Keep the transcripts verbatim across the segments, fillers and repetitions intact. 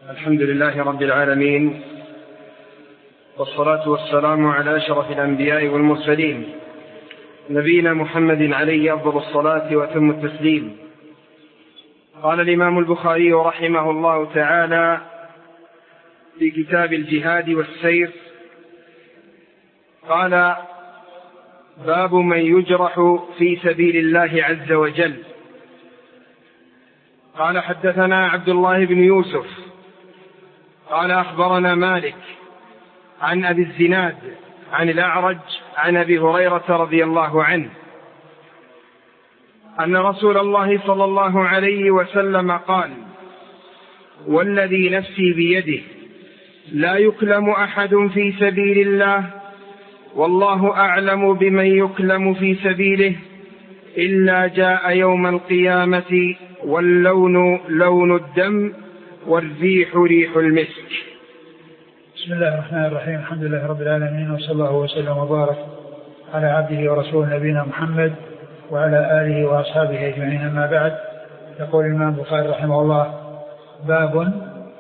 الحمد لله رب العالمين، والصلاة والسلام على أشرف الأنبياء والمرسلين، نبينا محمد عليه أفضل الصلاة وأتم التسليم. قال الإمام البخاري رحمه الله تعالى في كتاب الجهاد والسير، قال: باب من يجرح في سبيل الله عز وجل. قال: حدثنا عبد الله بن يوسف قال: أخبرنا مالك عن أبي الزناد عن الأعرج عن أبي هريرة رضي الله عنه أن رسول الله صلى الله عليه وسلم قال: والذي نفسي بيده لا يكلم أحد في سبيل الله، والله أعلم بمن يكلم في سبيله، إلا جاء يوم القيامة واللون لون الدم والريح ريح المسك. بسم الله الرحمن الرحيم. الحمد لله رب العالمين، وصلى الله وسلم وبارك على عبده ورسوله نبينا محمد وعلى آله وأصحابه أجمعين، أما بعد. يقول الإمام البخاري رحمه الله: باب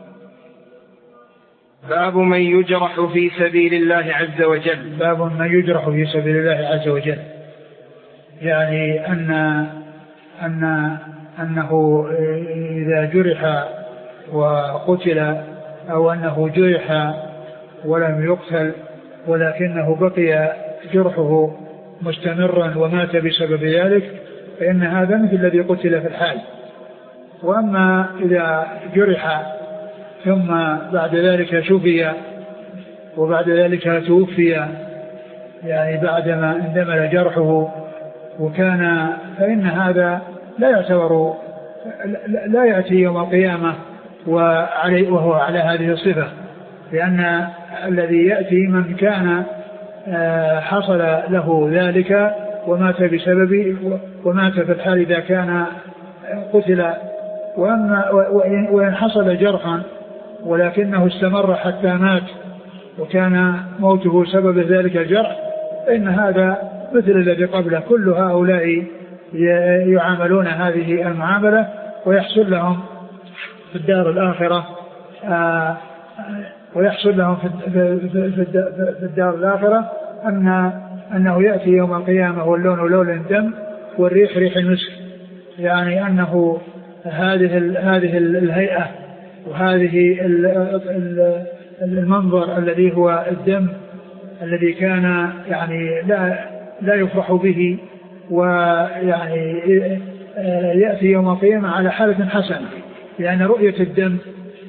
باب من يجرح في سبيل الله عز وجل. باب من يجرح في سبيل الله عز وجل، يعني أن أن أنه إذا جرح وقتل، أو أنه جرح ولم يقتل ولكنه بقي جرحه مستمرا ومات بسبب ذلك، فإن هذا مثل الذي قتل في الحال. وأما إذا جرح ثم بعد ذلك شفي وبعد ذلك توفي، يعني بعدما اندمل جرحه وكان، فإن هذا لا يعتبر لا يأتي يوم القيامة وهو على هذه الصفة، لأن الذي يأتي من كان حصل له ذلك ومات بسببه ومات في الحال إذا كان قتل. وأما وإن حصل جرحا ولكنه استمر حتى مات وكان موته سبب ذلك الجرح، فإن هذا مثل الذي قبله. كل هؤلاء يعاملون هذه المعاملة، ويحصل لهم في الدار الآخرة آه ويحصل لهم في الدار الآخرة أن أنه يأتي يوم القيامة واللون لون الدم والريح ريح المسك، يعني أنه هذه هذه الهيئة وهذه المنظر الذي هو الدم الذي كان يعني لا لا يفرح به، ويعني يأتي يوم القيامة على حالة حسنة، لأن رؤية الدم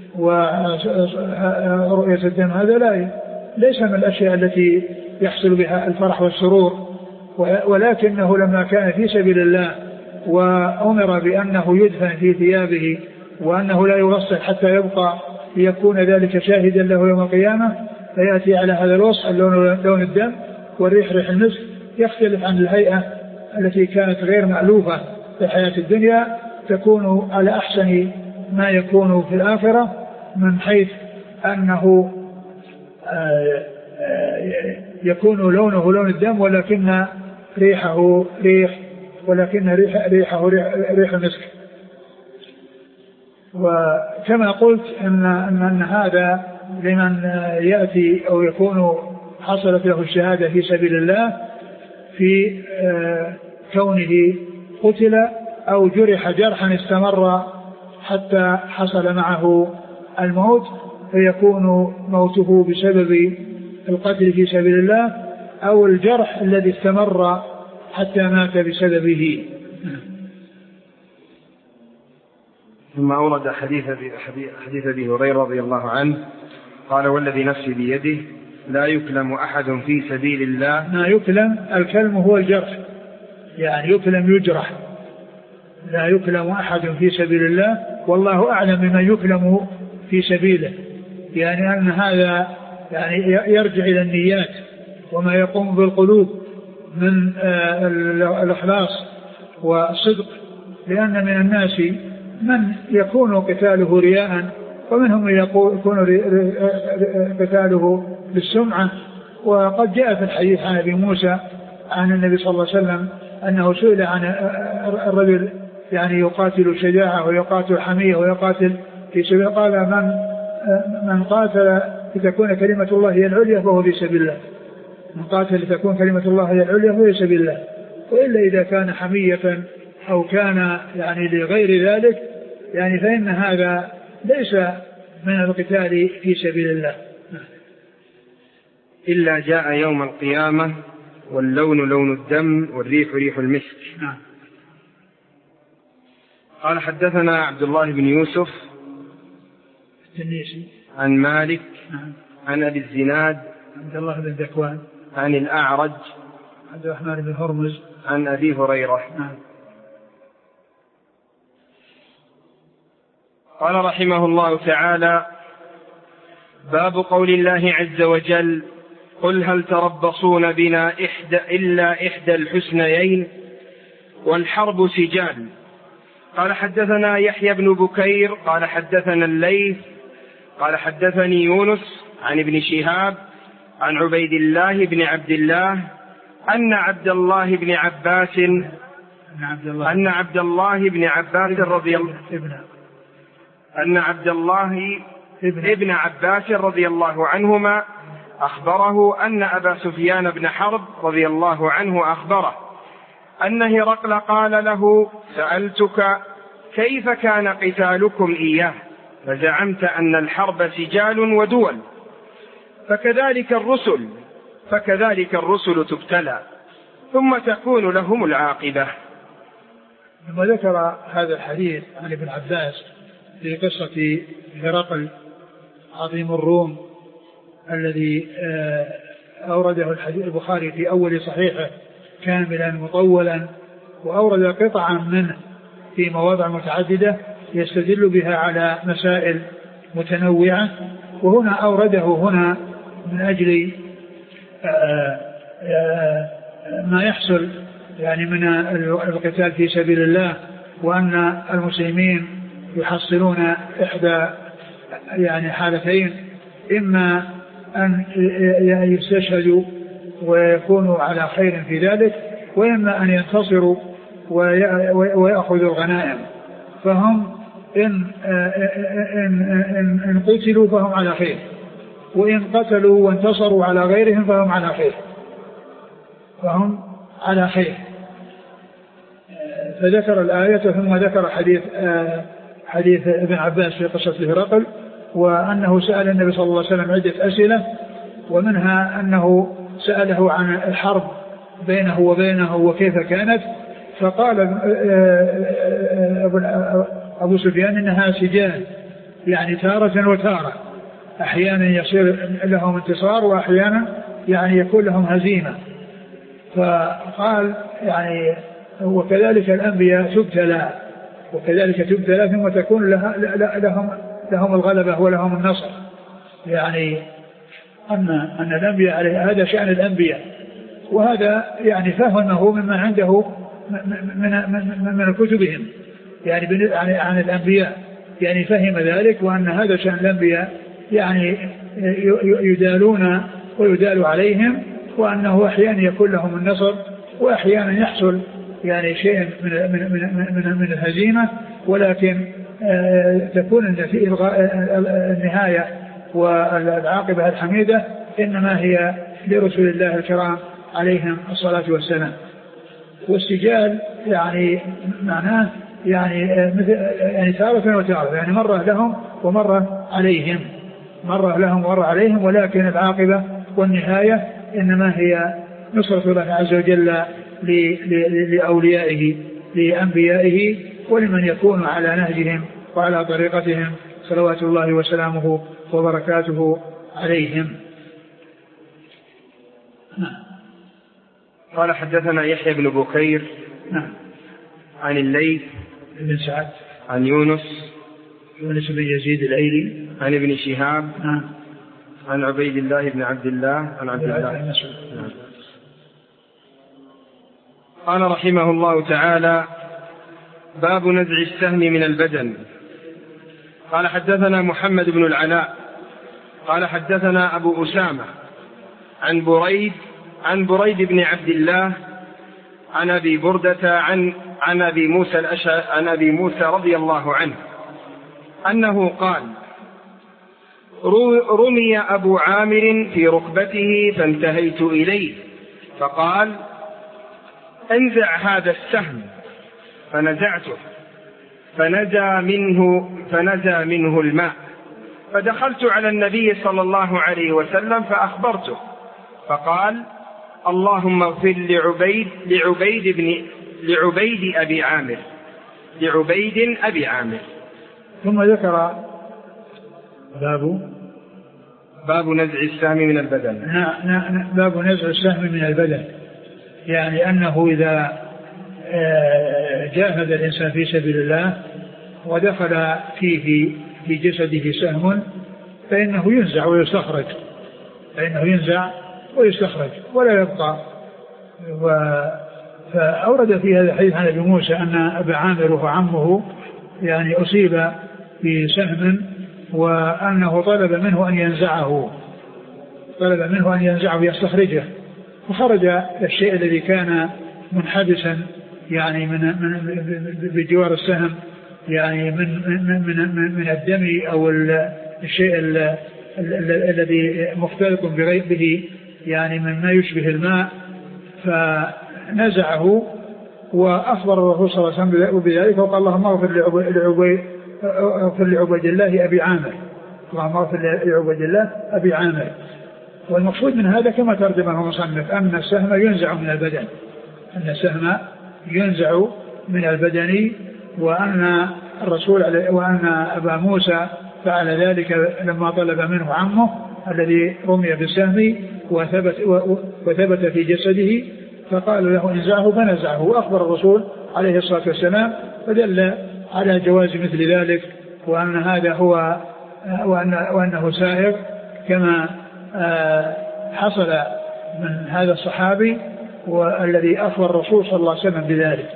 ورؤية الدم هذا لا ليس من الأشياء التي يحصل بها الفرح والسرور، ولكنه لما كان في سبيل الله وأمر بأنه يدفن في ثيابه وأنه لا يغسل حتى يبقى ليكون ذلك شاهدا له يوم القيامة، فيأتي على هذا الوصف اللون لون الدم والريح ريح المسك، يختلف عن الهيئة التي كانت غير مألوفة في الحياة الدنيا، تكون على أحسن ما يكون في الآخرة، من حيث أنه يكون لونه لون الدم ولكن ريحه ريح ولكن ريح ريحه ريح, ريح المسك. وكما قلت أن, أن, أن هذا لمن يأتي أو يكون حصلت له الشهادة في سبيل الله في كونه قتل أو جرح جرحا استمر حتى حصل معه الموت، فيكون موته بسبب القتل في سبيل الله، أو الجرح الذي استمر حتى مات بسببه. ثم أورد حديث حديث أبي هريرة رضي الله عنه قال: والذي نفسي بيده لا يكلم أحد في سبيل الله. ما يكلم، الكلم هو الجرح، يعني يكلم يجرح. لا يكلم أحد في سبيل الله، والله أعلم بما يكلم في سبيله، يعني أن هذا يعني يرجع إلى النيات وما يقوم بالقلوب من الإخلاص والصدق، لأن من الناس من يكون قتاله رياء، ومنهم من يكون قتاله بالسمعة. وقد جاء في الحديث عن أبي موسى عن النبي صلى الله عليه وسلم أنه سئل عن الرجل يعني يقاتل شجاعة ويقاتل حمية ويقاتل في سبيل، قال: من من قاتل لتكون كلمة الله هي العليا فهو في سبيل الله، من قاتل لتكون كلمة الله هي العليا فهو في سبيل الله. وإلا إذا كان حمية أو كان يعني لغير ذلك يعني فإن هذا ليس من القتال في سبيل الله. إلا جاء يوم القيامة واللون لون الدم والريح ريح المسك. نعم. قال حدثنا عبد الله بن يوسف التنيسي عن مالك نعم. عن أبي الزناد عبد الله بن ذكوان عن الأعرج عبد الرحمن بن هرمز عن أبي هريرة. نعم. قال رحمه الله تعالى: باب قول الله عز وجل: قل هل تربصون بنا إحدى إلا إحدى الحسنيين والحرب سجال. قال حدثنا يحيى بن بكير قال حدثنا الليث قال حدثني يونس عن ابن شهاب عن عبيد الله بن عبد الله أن عبد الله بن عباس أن عبد الله بن عباس رضي الله أن عبد الله ابن عباس رضي الله عنهما أخبره أن أبا سفيان بن حرب رضي الله عنه أخبره أن هرقل قال له: سألتك كيف كان قتالكم إياه فزعمت أن الحرب سجال ودول، فكذلك الرسل فكذلك الرسل تبتلى ثم تكون لهم العاقبة. ثم ذكر هذا الحديث عن ابن عباس في قصة هرقل عظيم الروم الذي أورده الحديث البخاري في أول صحيحه كاملا مطولا، وأورد قطعا منه في مواضع متعددة يستدل بها على مسائل متنوعة، وهنا أورده هنا من أجل ما يحصل يعني من القتال في سبيل الله، وأن المسلمين يحصلون إحدى يعني حالتين: إما أن يستشهدوا ويكونوا على خير في ذلك، وإما أن ينتصروا ويأخذوا الغنائم. فهم إن, إن, إن, إن قتلوا فهم على خير، وإن قتلوا وانتصروا على غيرهم فهم على خير فهم على خير فذكر الآية ثم ذكر حديث حديث ابن عباس في قصة هرقل، وأنه سأل النبي صلى الله عليه وسلم عدة أسئلة، ومنها أنه سأله عن الحرب بينه وبينه وكيف كانت، فقال أبو سفيان إنها سجال، يعني تارة وتارة، أحيانا يصير لهم انتصار وأحيانا يعني يكون لهم هزيمة. فقال يعني وكذلك الأنبياء تبتلى وكذلك تبتلى ثم تكون لها لهم لهم الغلبة ولهم النصر، يعني أن أن الأنبياء هذا شأن الأنبياء، وهذا يعني فهمه مما عنده من من من كتبهم يعني عن الأنبياء، يعني فهم ذلك، وأن هذا شأن الأنبياء يعني يدالون ويدال عليهم، وأنه أحيانا يكون لهم النصر وأحيانا يحصل يعني شيء من من من من, من الهزيمة، ولكن تكون النهاية والعاقبة الحميدة إنما هي لرسول الله الكرام عليهم الصلاة والسلام. والسجال يعني معناه يعني مثل يعني تارة وتارة، يعني مرة لهم ومرة عليهم، مرة لهم ومرة عليهم، ولكن العاقبة والنهاية إنما هي نصرة الله عز وجل لأوليائه لأنبيائه ولمن يكون على نهجهم وعلى طريقتهم صلوات الله وسلامه وبركاته عليهم. قال حدثنا يحيى بن بكير نعم عن الليث بن سعد عن يونس يونس بن يزيد الأيلي عن ابن شهاب نعم عن عبيد الله بن عبد الله عن عبد الله نعم. قال رحمه الله تعالى: باب نزع السهم من البدن. قال حدثنا محمد بن العلاء قال حدثنا أبو أسامة عن بريد عن بريد بن عبد الله عن أبي بردة عن عن أبي موسى الأشعري عن أبي موسى رضي الله عنه أنه قال: رمي أبو عامر في ركبته فانتهيت إليه فقال انزع هذا السهم، فنزعته فنزى منه, فنزى منه الماء، فدخلت على النبي صلى الله عليه وسلم فأخبرته، فقال اللهم اغفر لعبيد لعبيد بن لعبيد أبي عامر لعبيد أبي عامر. ثم ذكر باب باب نزع السهم من البدن. باب نزع السهم من البدن، يعني أنه إذا جاهد الإنسان في سبيل الله ودخل فيه في جسده سهم فإنه ينزع ويستخرج فإنه ينزع ويستخرج ولا يبقى. فأورد في هذا الحديث عن أبي موسى أن أبا عامر وهو عمه يعني أصيب بسهم وأنه طلب منه أن ينزعه طلب منه أن ينزعه يستخرجه، فخرج الشيء الذي كان منحبسا يعني من من بجوار السهم، يعني من من من, من الدم أو الشيء الذي مختلط به يعني مما يشبه الماء، فنزعه وأخبر الرسول صلى الله عليه وسلم بذلك وقال اللهم اغفر لعبيد اغفر لعبيد الله أبي عامر اللهم اغفر لعبيد الله أبي عامر. والمقصود من هذا كما ترجمه المصنف أن السهم ينزع من البدن أن السهم ينزع من البدن وأن الرسول وأن أبا موسى فعل ذلك لما طلب منه عمه الذي رمي بالسهم وثبت, وثبت في جسده فقال له انزعه فنزعه، وأخبر الرسول عليه الصلاة والسلام فدل على جواز مثل ذلك وأن هذا هو وأن وأنه سائغ كما حصل من هذا الصحابي والذي أخبر الرسول صلى الله عليه وسلم بذلك.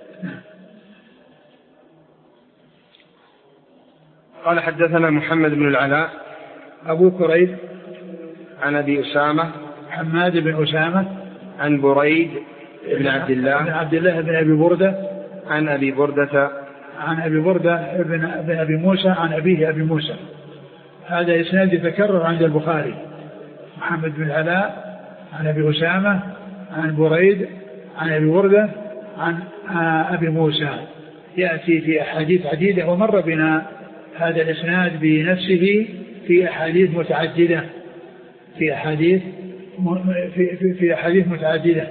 قال حدثنا محمد بن العلاء أبو كريب عن أبي أسامة حماد بن أسامة عن بريد بن عبد الله بن عبد الله بن أبي بردة عن أبي بردة عن أبي بردة بن أبي موسى عن أبيه أبي موسى. هذا إسناد يتكرر عند البخاري، محمد بن العلاء عن أبي أسامة عن بريد عن أبي بردة عن أبي موسى، يأتي في أحاديث عديدة ومر بنا هذا الإسناد بنفسه في أحاديث متعددة في أحاديث في, في, في أحاديث متعددة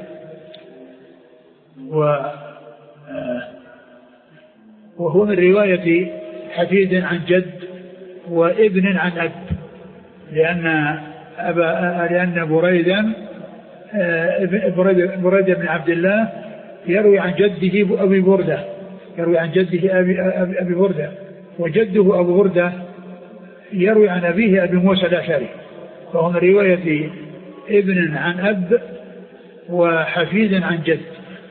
وهو من رواية حفيد عن جد وابن عن أب، لأن أبا لأن بريدا بريد بن عبد الله يروي عن جده أبي بردة يروي عن جده أبي, أبي بردة، وجده أبو بردة يروي عن أبيه أبي موسى الأشعري، فهو من رواية ابن عن أب وحفيد عن جد.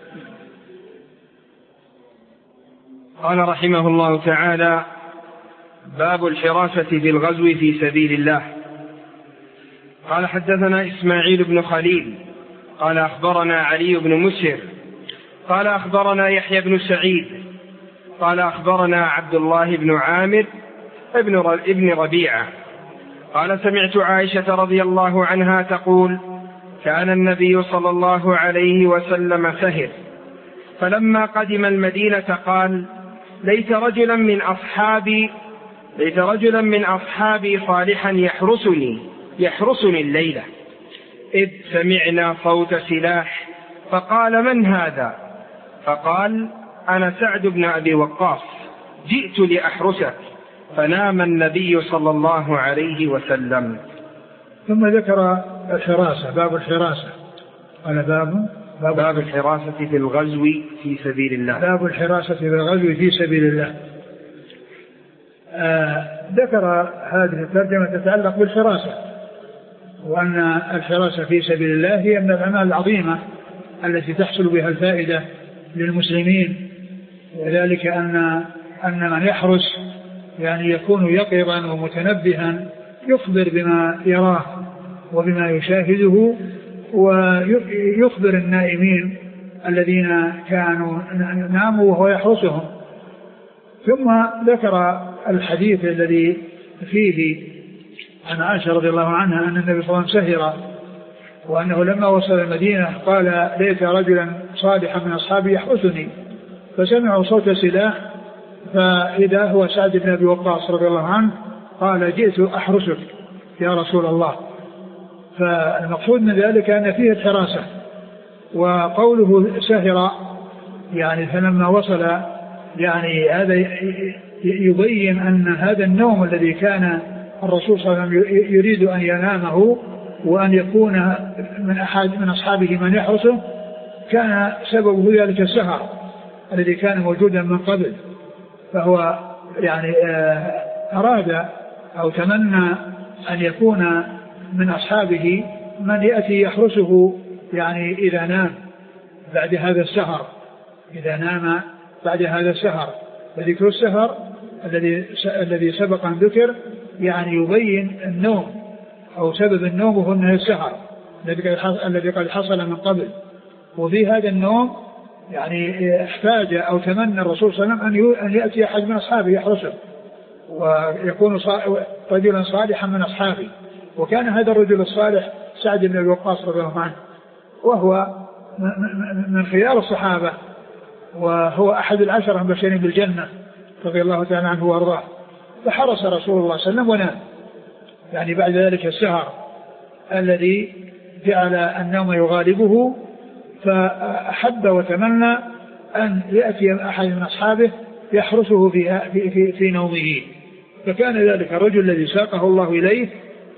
قال رحمه الله تعالى باب الحراسة بالغزو في سبيل الله. قال حدثنا إسماعيل بن خليل قال أخبرنا علي بن مسهر قال أخبرنا يحيى بن سعيد قال أخبرنا عبد الله بن عامر ابن ربيعة قال سمعت عائشة رضي الله عنها تقول كان النبي صلى الله عليه وسلم سهر، فلما قدم المدينة قال ليت رجلا من أصحابي ليت رجلا من أصحابي صالحا يحرسني يحرسني الليلة، إذ سمعنا صوت سلاح فقال من هذا؟ فقال أنا سعد بن أبي وقاص جئت لأحرسك، فنام النبي صلى الله عليه وسلم. ثم ذكر الحراسة باب الحراسة قال باب باب, باب الحراسة في الغزو في سبيل الله باب الحراسة في الغزو في سبيل الله. آه ذكر هذه الترجمة تتعلق بالحراسة، وأن الحراسة في سبيل الله هي من الأعمال العظيمة التي تحصل بها الفائدة للمسلمين، وذلك أن أن من يحرس يعني يكون يقظا ومتنبها يخبر بما يراه وبما يشاهده، ويخبر النائمين الذين كانوا ناموا وهو يحرسهم. ثم ذكر الحديث الذي فيه عن عائشة رضي الله عنها أن النبي صلى الله عليه وسلم سهر، وأنه لما وصل المدينة قال ليت رجلا صالحا من أصحابي يحرسني، فسمعوا صوت سلاح فإذا هو سعد بن أبي وقاص رضي الله عنه قال جئت أحرسك يا رسول الله. فالمقصود من ذلك أن فيه الحراسة. وقوله سهر يعني فلما وصل يعني هذا يبين أن هذا النوم الذي كان الرسول صلى الله عليه وسلم يريد أن ينامه وأن يكون من أحد من أصحابه من يحرسه كان سببه ذلك السهر الذي كان موجودا من قبل. فهو يعني أراد أو تمنى أن يكون من أصحابه من يأتي يحرسه يعني إذا نام بعد هذا السهر، إذا نام بعد هذا السهر. وذكر السهر الذي الذي سبق أن ذكر يعني يبين النوم أو سبب النوم هو أنه السهر الذي قد حصل من قبل. وفي هذا النوم يعني احتاج أو تمنى الرسول صلى الله عليه وسلم أن يأتي أحد من أصحابه يحرسه ويكون رجلا صالحا من أصحابه. وكان هذا الرجل الصالح سعد بن أبي وقاص رضي الله عنه، وهو من خيار الصحابة، وهو أحد العشرة المبشرين بالجنة رضي الله تعالى عنه وأرضاه. فحرس رسول الله صلى الله عليه وسلم ونام يعني بعد ذلك السهر الذي جعل النوم يغالبه، فأحب وتمنى أن يأتي أحد من أصحابه يحرسه في, في, في نومه. فكان ذلك الرجل الذي ساقه الله إليه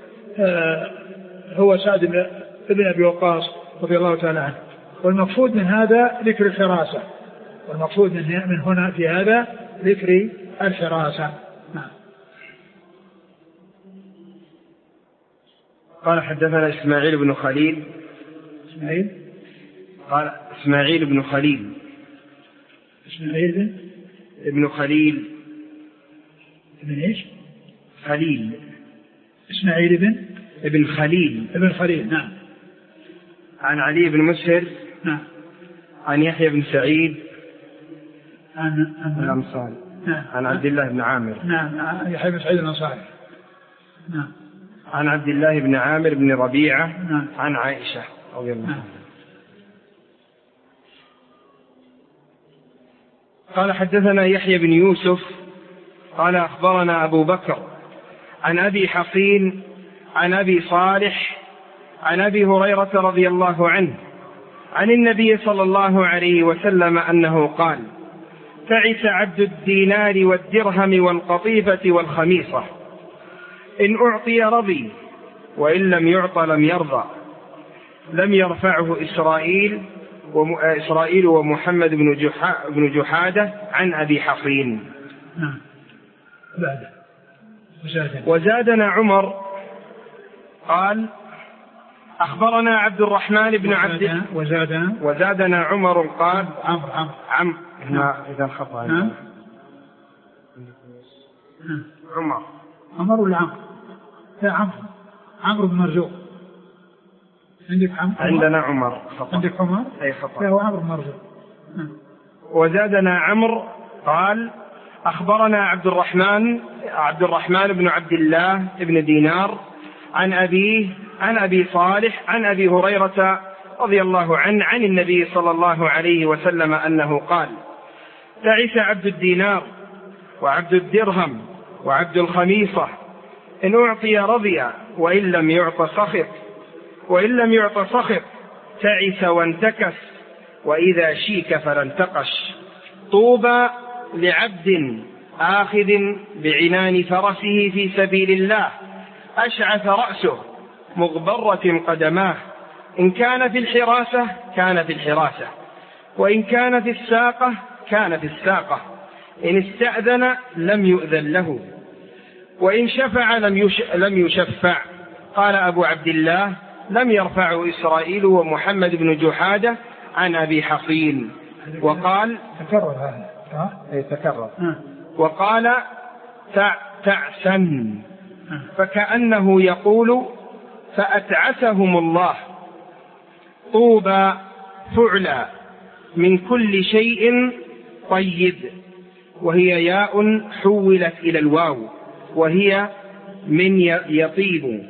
هو سعد بن أبي وقاص رضي الله تعالى عنه. والمقصود من هذا ذكر الحراسة، والمقصود من هنا في هذا ذكر الحراسة. نعم. قال حدثنا إسماعيل بن خليل. إسماعيل قال إسماعيل بن خليل. إسماعيل بن ابن خليل. ابن إيش؟ خليل. إسماعيل بن ابن خليل. ابن خليل. نعم. عن علي بن مسهر. نعم. عن يحيى بن سعيد. عن عن الأنصاري. نعم. عن عبد الله بن عامر. نعم. يحيى بن سعيد الأنصاري. نعم. عن عبد الله بن عامر بن ربيعة. نعم. عن عائشة رضي الله عنها. نعم. قال حدثنا يحيى بن يوسف قال أخبرنا أبو بكر عن أبي حصين عن أبي صالح عن أبي هريرة رضي الله عنه عن النبي صلى الله عليه وسلم أنه قال: تعس عبد الدينار والدرهم والقطيفة والخميصة، إن أعطي رضي وإن لم يعط لم يرضى. لم يرفعه إسرائيل إسرائيل ومحمد بن, جحا بن جحادة عن أبي حصين. نعم. وزادنا عمر قال: أخبرنا عبد الرحمن بن عبد وزادنا وزادنا عمر قال: عمرو عمرو عم هنا إذا خطأ عمر عمر ولا عمرو؟ لا عمرو عمرو بن مرزوق. عندك عمرو؟ عندنا عمر خطأ. عندك عمر؟ أي خطأ. لا هو عمرو بن مرزوق. وزادنا عمرو قال: أخبرنا عبد الرحمن عبد الرحمن بن عبد الله بن دينار عن أبيه عن أبي صالح عن أبي هريرة رضي الله عنه عن النبي صلى الله عليه وسلم أنه قال: تعس عبد الدينار وعبد الدرهم وعبد الخميصة، إن أعطي رضي وإن لم يعط سخط وإن لم يعط سخط. تعس وانتكس، وإذا شيك فلا انتقش. طوبى لعبد آخذ بعنان فرسه في سبيل الله، أشعث رأسه مغبرة قدماه، إن كان في الحراسة كان في الحراسة، وإن كان في الساقة كان في الساقة، إن استأذن لم يؤذن له، وإن شفع لم, يش... لم يشفع. قال أبو عبد الله: لم يرفعه إسرائيل ومحمد بن جحادة عن أبي حصين. وقال تكرر هذا أي تكرر. وقال: تع... تعسا، فكأنه يقول: فأتعسهم الله. طوبى فعلى من كل شيء طيب، وهي ياء حولت إلى الواو، وهي من يطيب.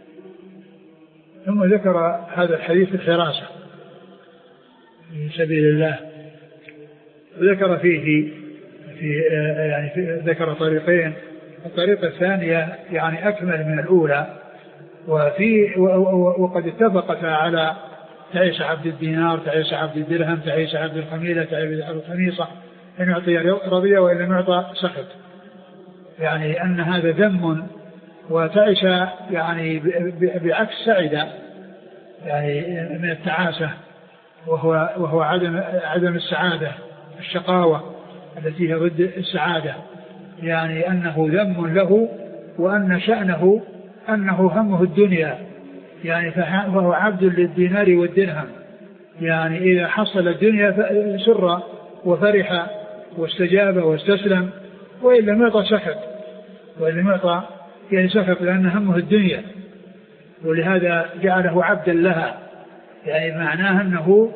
ثم ذكر هذا الحديث الحراسة في سبيل الله، ذكر فيه في يعني في ذكر طريقين. الطريقة الثانية يعني أكمل من الأولى، وفي وقد اتفقت على تعيس عبد الدينار، تعيس عبد الدرهم، تعيس عبد الخميلة، تعيس عبد الخميصة، إن يعطي رضي وإن لم يعطى سخط، يعني أن هذا ذم. وتعيس يعني بعكس سعد، يعني من التعاسة، وهو وهو عدم عدم السعادة، الشقاوة التي هي ضد السعادة، يعني أنه ذم له، وأن شأنه أنه همه الدنيا، يعني فهو عبد للدينار والدرهم، يعني إذا حصل الدنيا سر وفرح واستجاب واستسلم، وإن لم يعطى سخط، وإن لم يعطى يعني سخط، لأن همه الدنيا، ولهذا جعله عبدا لها، يعني معناه أنه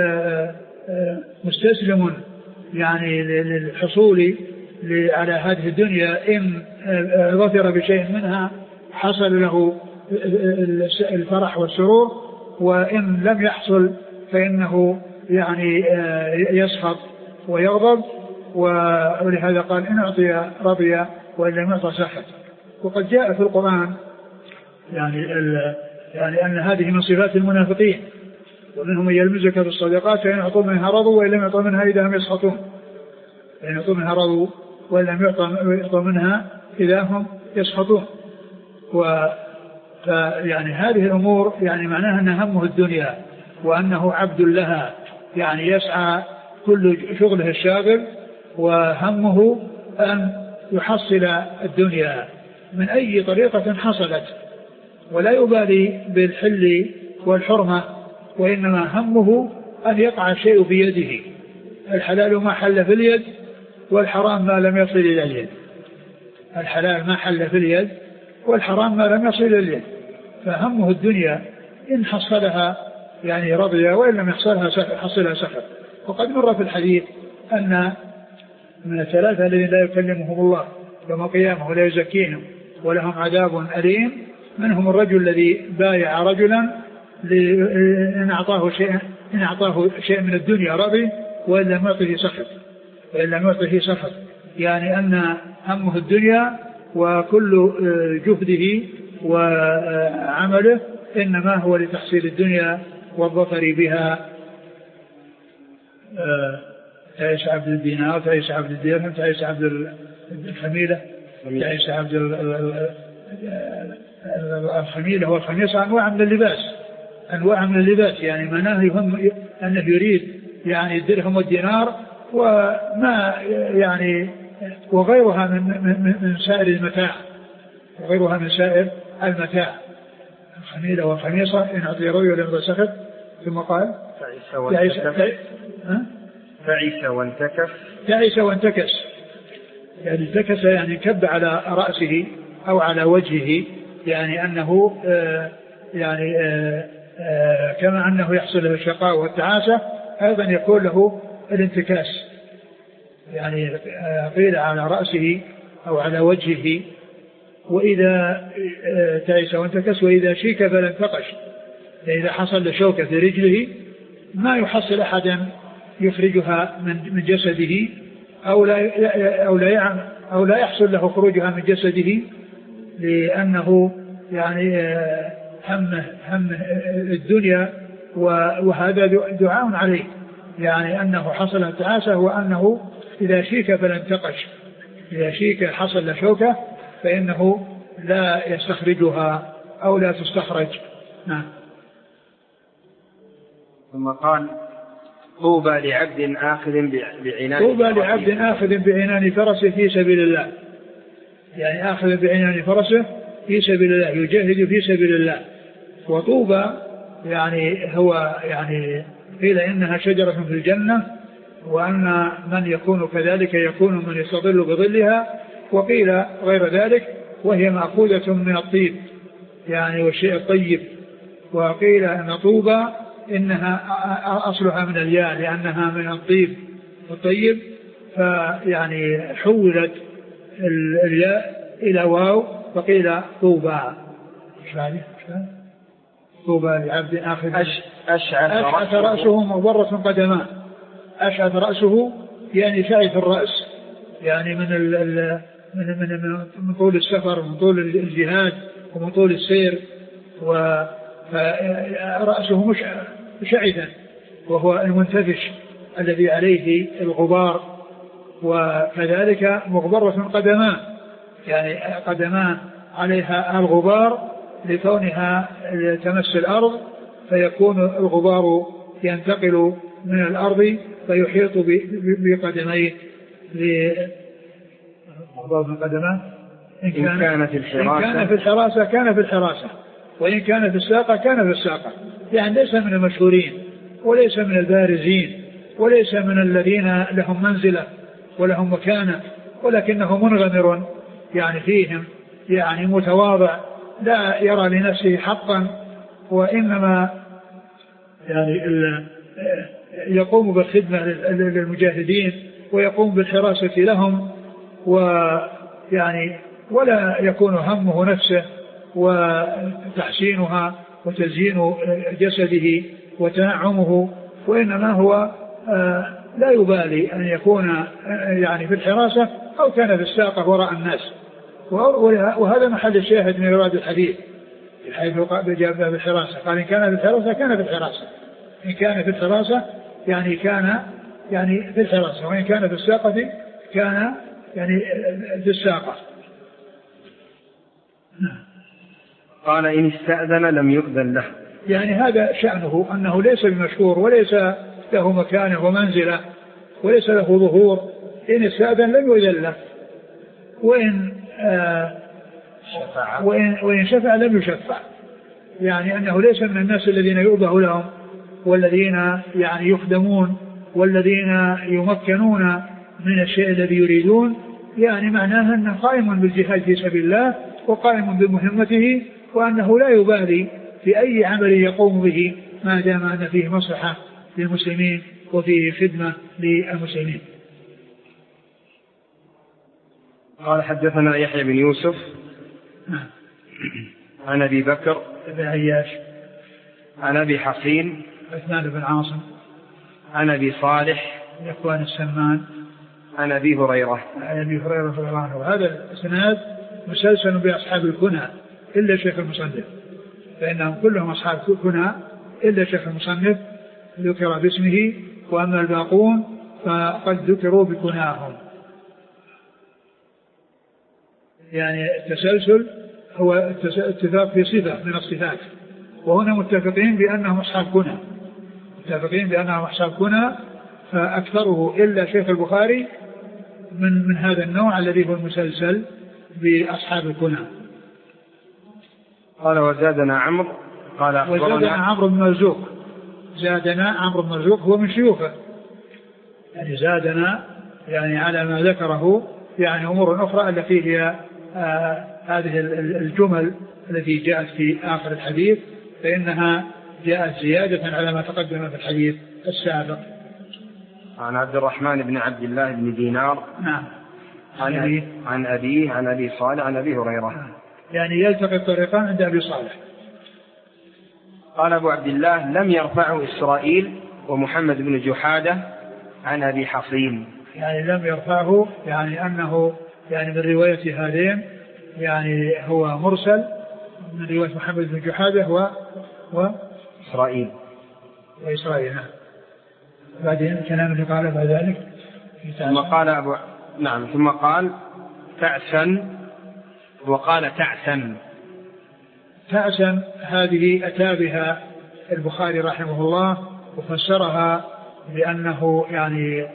مستسلم يعني للحصول على هذه الدنيا، إن ظفر بشيء منها حصل له الفرح والسرور، وإن لم يحصل فإنه يعني يسخط ويغضب. ولهذا قال إن أعطي رضي وإن لم يعطى سخط. وقد جاء في القرآن يعني يعني أن هذه من صفات المنافقين، ومنهم من يلمزك في الصدقات فإن أعطوا منها رضوا وإن لم يعطوا منها إذا هم يسخطون، فإن أعطوا منها رضوا وإن لم يعطوا منها إذا هم يسخطون. ويعني هذه الأمور يعني معناها أن همه الدنيا، وأنه عبد لها، يعني يسعى كل شغله الشاغل وهمه أن يحصل الدنيا من أي طريقة حصلت، ولا يبالي بالحل والحرمة، وإنما همه أن يقع الشيء بيده، الحلال ما حل في اليد، والحرام ما لم يصل إلى اليد. الحلال ما حل في اليد، والحرام ما لم يصل إلى اليد. فهمه الدنيا، إن حصلها يعني رضي، وإن لم يحصلها حصلها سخط. وقد مر في الحديث أن من الثلاثة الذين لا يكلمهم الله يوم القيامة ولا يزكيهم ولهم عذاب أليم، منهم الرجل الذي بايع رجلا إن أعطاه شيء إن أعطاه شيء من الدنيا رضي وإن لم يعطه سخط، وإن لم يعطه سخط، يعني أن همه الدنيا، وكل جهده وعمله إنما هو لتحصيل الدنيا والظفر بها. تعيس عبد الدينار، تعيس عبد الدرهم، تعيس عبد الخميلة، تعيس عبد الخميلة والخميصة، أنواع من اللباس، أنواع من اللباس، يعني معناه يهم أنه يريد يعني الدرهم والدينار وما يعني وغيرها من, من, من سائر المتاع، وغيرها من سائر المتاع، الخميلة والخميصة إن أعطي رضي ولم يعطى سخط. ثم قال تعيس وانتكس، تعيس وانتكس، يعني انتكس يعني كب على رأسه أو على وجهه، يعني أنه آه يعني آه آه كما أنه يحصل له الشقاء والتعاسة، أيضا يكون له الانتكاس، يعني آه قيل على رأسه أو على وجهه. وإذا آه تعيس وانتكس وإذا شيك فلا انتقش، إذا حصل له شوكة في رجله ما يحصل أحدا يخرجها من جسده، أو لا أو لا أو لا يحصل له خروجها من جسده، لأنه يعني هم هم الدنيا، وهذا دعاء عليه، يعني أنه حصل التعاسة، وأنه إذا شيك فلا انتقش، إذا شيك حصل له شوكة فإنه لا يستخرجها أو لا تستخرج. نعم. ثم قال طوبى لعبد آخذ بعنان طوبى لعبد آخذ بعنان فرسه في سبيل الله، يعني آخذ بعنان فرسه في سبيل الله، يجاهد في سبيل الله. وطوبى يعني هو يعني قيل إنها شجرة في الجنة، وأن من يكون كذلك يكون من يستظل بظلها، وقيل غير ذلك، وهي مأخوذة من الطيب يعني والشيء الطيب. وقيل أن طوبى إنها أصلها من الياء لأنها من الطيب والطيب، فيعني حولت الياء إلى واو فقيل طوبى. طوبى لعبد آخذ أش أشعث, أشعث رأسه مغبرة قدماه. أشعث رأسه يعني شعث الرأس، يعني من ال ال من من من طول السفر ومن طول الجهاد ومن طول السير، ورأسه مش شعثا وهو المنتفش الذي عليه الغبار، وكذلك مغبرة قدماه يعني قدمان عليها الغبار لكونها تمس الأرض، فيكون الغبار ينتقل من الأرض فيحيط بقدميه لغبار من قدمان. إن كان, كان في إن كان في الحراسة كان في الحراسة، وإن كان في الساقة كان في الساقة. يعني ليس من المشهورين وليس من البارزين وليس من الذين لهم منزلة ولهم مكانة، ولكنه منغمر يعني فيهم، يعني متواضع لا يرى لنفسه حقا، وإنما يعني يقوم بالخدمة للمجاهدين ويقوم بالحراسة لهم، ويعني ولا يكون همه نفسه وتحسينها وتزيين جسده وتنعمه، وإنما هو لا يبالي أن يكون يعني في الحراسة أو كان في الساقة وراء الناس. وهذا محل الشاهد من رواية الحديث، حيث جاء بالحراسة قال إن كان في الحراسة كان في الحراسة، إن كان في الحراسة يعني كان يعني في الحراسة، وإن كان في الساقة كان يعني في الساقة. قال إن استأذن لم يؤذن له، يعني هذا شأنه أنه ليس بمشهور وليس له مكانه ومنزلة وليس له ظهور. إن استأذن لم يؤذن له، وإن آه وإن, وإن شفع لم يشفع، يعني أنه ليس من الناس الذين يؤبه لهم والذين يعني يخدمون والذين يمكنون من الشيء الذي يريدون، يعني معناه أنه قائم بالجهاد في سبيل الله وقائم بمهمته، وأنه لا يبالي في أي عمل يقوم به ما دام أن فيه مصلحة للمسلمين وفيه خدمة للمسلمين. قال حدثنا يحيى بن يوسف عن أبي بكر بن عياش عن أبي حصين عثمان بن عاصم عن أبي صالح يقوان السمان عن أبي هريرة عن أبي هريرة رضي الله عنه. هذا الإسناد مسلسل بأصحاب الكنى إلا شيخ المصنف، فإنهم كلهم أصحاب كنى إلا شيخ المصنف ذكر باسمه، وأما الباقون فقد ذكروا بكناهم. يعني التسلسل هو اتفاق في صفة من الصفات، وهنا متفقين بأنهم أصحاب كنى، متفقين بأنهم أصحاب كنى، فأكثره إلا شيخ البخاري من من هذا النوع الذي هو المسلسل بأصحاب الكنى. قال وزادنا عمرو قال وزادنا عمرو بن مرزوق، زادنا عمرو بن مرزوق هو من شيوخه، يعني زادنا يعني على ما ذكره يعني أمور أخرى التي هي آه هذه الجمل التي جاءت في آخر الحديث، فإنها جاءت زيادة على ما تقدم في الحديث السابق. عن عبد الرحمن بن عبد الله بن دينار نعم عن أبيه عن أبيه عن أبي صالح عن أبي هريرة. نعم. يعني يلتقي الطريقان عند أبي صالح. قال أبو عبد الله لم يرفعه إسرائيل ومحمد بن جحادة عن أبي حصين، يعني لم يرفعه يعني أنه يعني من رواية هذين يعني هو مرسل من رواية محمد بن جحادة و و إسرائيل وإسرائيل. نعم. بعدين الكلام اللي قاله بعد ذلك ثم قال أبو نعم ثم قال تعسا وقال تعسا. تعسا هذه أتى بها البخاري رحمه الله وفسرها بأنه يعني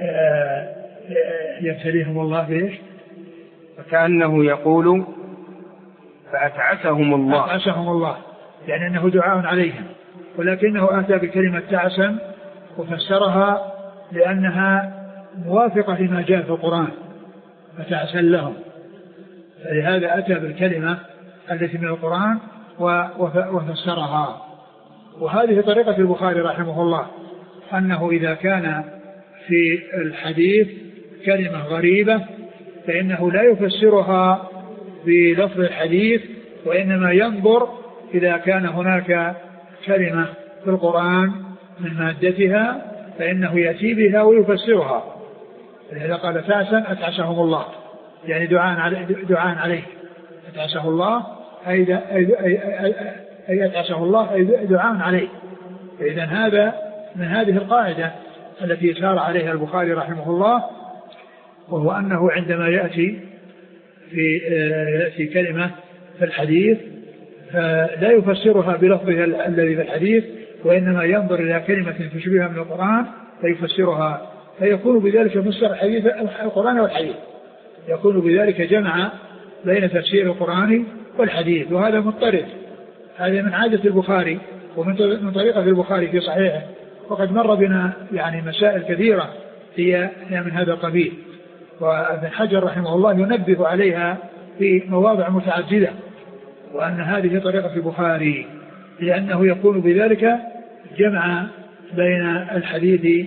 يبتليهم الله بإيش؟ فكأنه يقول فأتعسهم الله، أتعسهم الله يعني أنه دعاء عليهم، ولكنه أتى بكلمة تعسا وفسرها لأنها موافقة لما جاء في القرآن فتعسا لهم، فلهذا أتى بالكلمة التي من القرآن وفسرها. وهذه طريقة البخاري رحمه الله، أنه إذا كان في الحديث كلمة غريبة فإنه لا يفسرها بلفظ الحديث، وإنما ينظر إذا كان هناك كلمة في القرآن من مادتها فإنه يأتي بها ويفسرها. إذا قال تعسا أتعسهم الله، يعني دعاء عليه, دعاء عليه أتعسه الله أي, أي, أي, أي أتعسه الله أي دعاء عليه. إذن هذا من هذه القاعدة التي سار عليها البخاري رحمه الله، وهو أنه عندما يأتي في يأتي كلمة في الحديث فلا يفسرها بلفظها الذي في الحديث، وإنما ينظر إلى كلمة تشبهها من القرآن فيفسرها، فيكون بذلك فسر الحديث القرآن والحديث، يكون بذلك جمع بين تفسير القرآن والحديث. وهذا مضطرد، هذا من عادة البخاري ومن طريقة البخاري في صحيحه، وقد مر بنا يعني مسائل كثيرة هي من هذا القبيل، وابن حجر رحمه الله ينبه عليها في مواضع متعددة، وأن هذه طريقة البخاري لأنه يكون بذلك جمع بين الحديث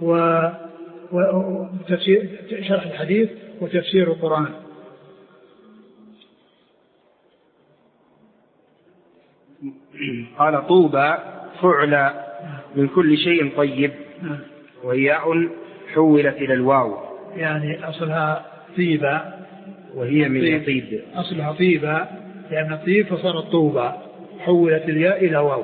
وتفسير شرح الحديث وتفسير القرآن. قال طوبى فعل من كل شيء طيب، وياء حولت إلى الواو، يعني أصلها طيبة وهي من الطيب، أصلها طيبة لأن الطيب فصارت طوبة، حولت الياء إلى واو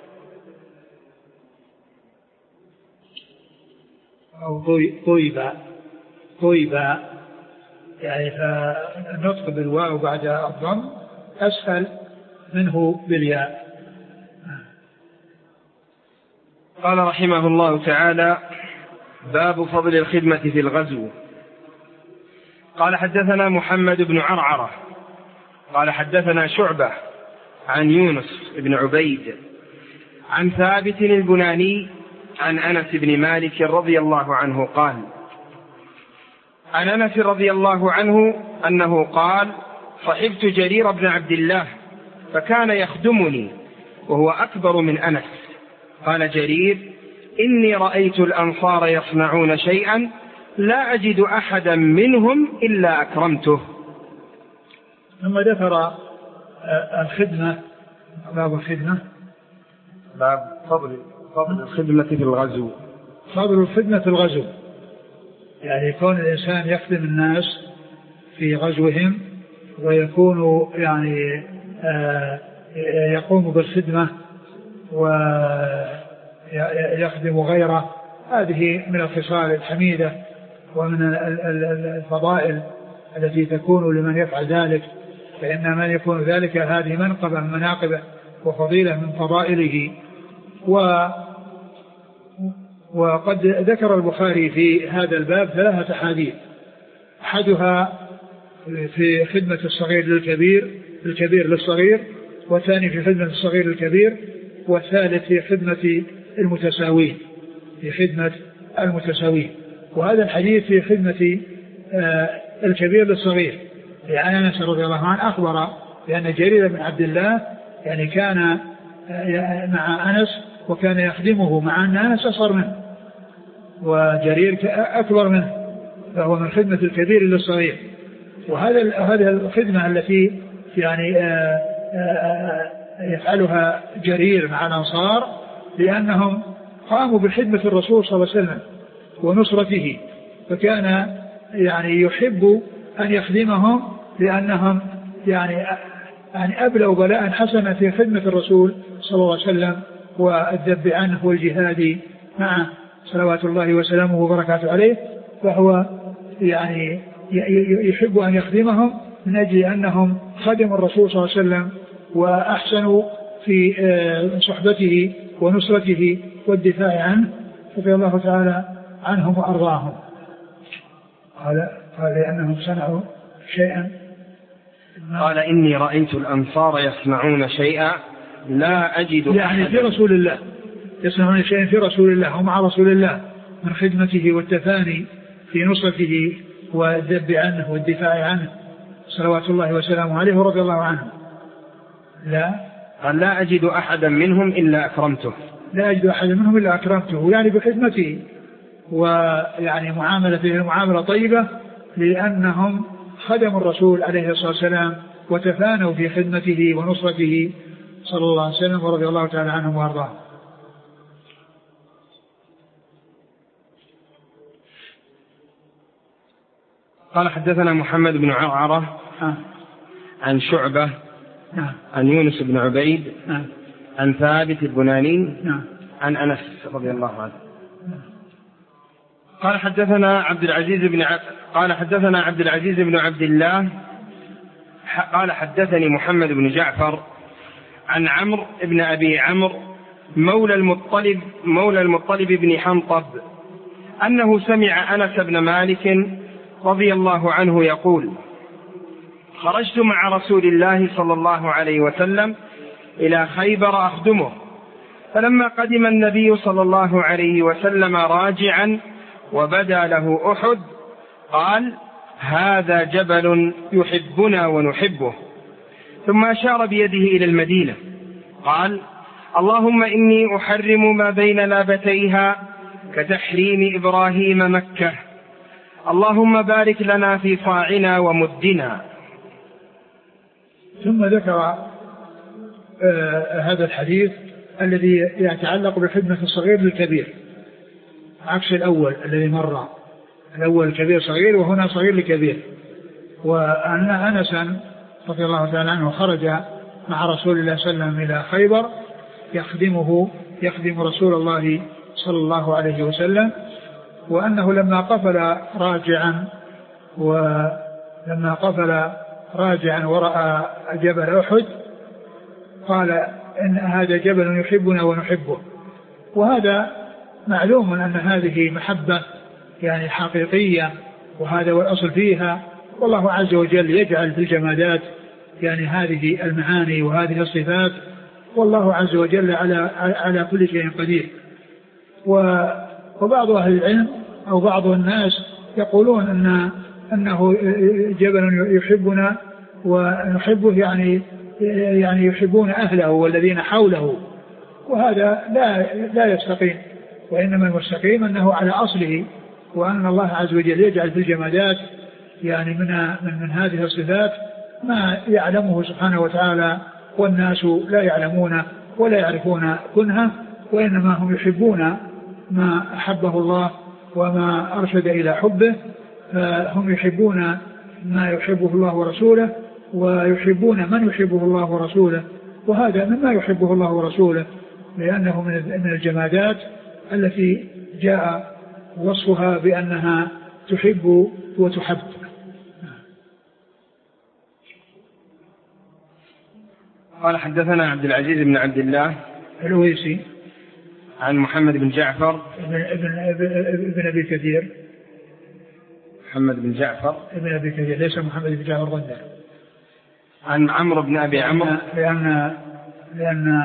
أو طيبة طيبة، يعني فالنطق بالواو بعد الضم أسهل منه بالياء. قال رحمه الله تعالى: باب فضل الخدمة في الغزو. قال حدثنا محمد بن عرعرة قال حدثنا شعبة عن يونس بن عبيد عن ثابت البناني عن أنس بن مالك رضي الله عنه قال: عن أنس رضي الله عنه أنه قال: صحبت جرير بن عبد الله فكان يخدمني وهو أكبر من أنس. قال جرير: إني رأيت الأنصار يصنعون شيئا لا أجد أحدا منهم إلا أكرمته. ثم ذكر الخدمة، باب الخدمة، باب فضل فضل الخدمة في الغزو. فضل الخدمة في الغزو، يعني يكون الإنسان يخدم الناس في غزوهم ويكون يعني يقوم بالخدمة ويخدم غيره، هذه من الخصال الحميدة ومن الفضائل التي تكون لمن يفعل ذلك، فإن من يكون ذلك هذه منقبة من مناقبه وفضيلة من فضائله. و وقد ذكر البخاري في هذا الباب ثلاثة حديث، أحدها في خدمة الصغير للكبير، الكبير للصغير، والثاني في خدمة الصغير للكبير، والثالث في خدمة المتساوين، في خدمة المتساوين. وهذا الحديث في خدمة الكبير للصغير، يعني أنس رضي الله عنه أخبر بأن جرير بن عبد الله يعني كان مع أنس وكان يخدمه مع أن أنس أصغر منه وجرير أكبر منه، فهو من خدمة الكبير للصغير. وهذا هذه الخدمة التي يعني يفعلها جرير مع الأنصار لأنهم قاموا بخدمة الرسول صلى الله عليه وسلم ونصرته، فكان يعني يحب أن يخدمهم لأنهم يعني يعني أبلوا بلاء حسنا في خدمة الرسول صلى الله عليه وسلم والذب عنه والجهاد معه صلوات الله وسلامه وبركاته عليه، فهو يعني يحب أن يخدمهم من أجل أنهم خدموا الرسول صلى الله عليه وسلم وأحسنوا في صحبته ونصرته والدفاع عنه، رضي الله تعالى عنهم وأرضاهم. قال قال لأنهم صنعوا شيئا، قال: إني رأيت الأنصار يصنعون شيئا لا أجد، يعني في رسول الله، يصنعون شيئا في رسول الله ومع رسول الله من خدمته والتفاني في نصرته والذب عنه والدفاع عنه صلوات الله وسلامه عليه ورضي الله عنه. لا قال: لا أجد أحدا منهم إلا أكرمته، لا أجد أحدا منهم إلا أكرمته، يعني بخدمته ويعني معاملته معاملة طيبة، لأنهم خدموا الرسول عليه الصلاة والسلام وتفانوا في خدمته ونصرته صلى الله عليه وسلم ورضي الله تعالى عنهم وارضاهم. قال حدثنا محمد بن عرعرة آه. عن شعبة نعم. عن يونس بن عبيد نعم. عن ثابت البناني نعم. عن أنس رضي الله عنه قال حدثنا عبد العزيز بن عبد قال حدثنا عبد العزيز بن عبد الله قال حدثني محمد بن جعفر عن عمرو بن أبي عمرو مولى المطلب مولى المطلب بن حنطب أنه سمع أنس بن مالك رضي الله عنه يقول: خرجت مع رسول الله صلى الله عليه وسلم إلى خيبر أخدمه، فلما قدم النبي صلى الله عليه وسلم راجعا وبدا له أحد قال: هذا جبل يحبنا ونحبه، ثم أشار بيده إلى المدينة قال: اللهم إني أحرم ما بين لابتيها كتحريم إبراهيم مكة، اللهم بارك لنا في صاعنا ومدنا. ثم ذكر آه هذا الحديث الذي يتعلق بخدمة الصغير للكبير، عكس الأول الذي مر، الأول كبير صغير وهنا صغير لكبير. وأن أنسا رضي الله تعالى عنه خرج مع رسول الله صلى الله عليه وسلم إلى خيبر يخدمه يخدم رسول الله صلى الله عليه وسلم، وأنه لما قفل راجعا ولما قفل راجعا ورأى جبل أحد قال: إن هذا جبل يحبنا ونحبه. وهذا معلوم أن هذه محبة يعني حقيقية، وهذا والأصل فيها، والله عز وجل يجعل في الجمادات يعني هذه المعاني وهذه الصفات، والله عز وجل على على كل شيء قدير. وبعض أهل العلم أو بعض الناس يقولون أن أنه جبل يحبنا ونحبه، يعني يعني يحبون أهله والذين حوله، وهذا لا لا يستقيم، وإنما المستقيم أنه على أصله، وأن الله عز وجل يجعل في الجمادات يعني من من, من هذه الصفات ما يعلمه سبحانه وتعالى والناس لا يعلمون ولا يعرفون كنها، وإنما هم يحبون ما أحبه الله وما أرشد إلى حبه، فهم يحبون ما يحبه الله ورسوله، ويحبون من يحبه الله ورسوله، وهذا مما يحبه الله ورسوله، لأنه من الجمادات التي جاء وصفها بأنها تحب وتحب. قال حدثنا عبد العزيز بن عبد الله الأويسي عن محمد بن جعفر ابن, ابن, ابن أبي كثير محمد بن جعفر ابن أبي كثير، ليس محمد بن جعفر ضندر. عن عمرو بن أبي عمرو لأن لأن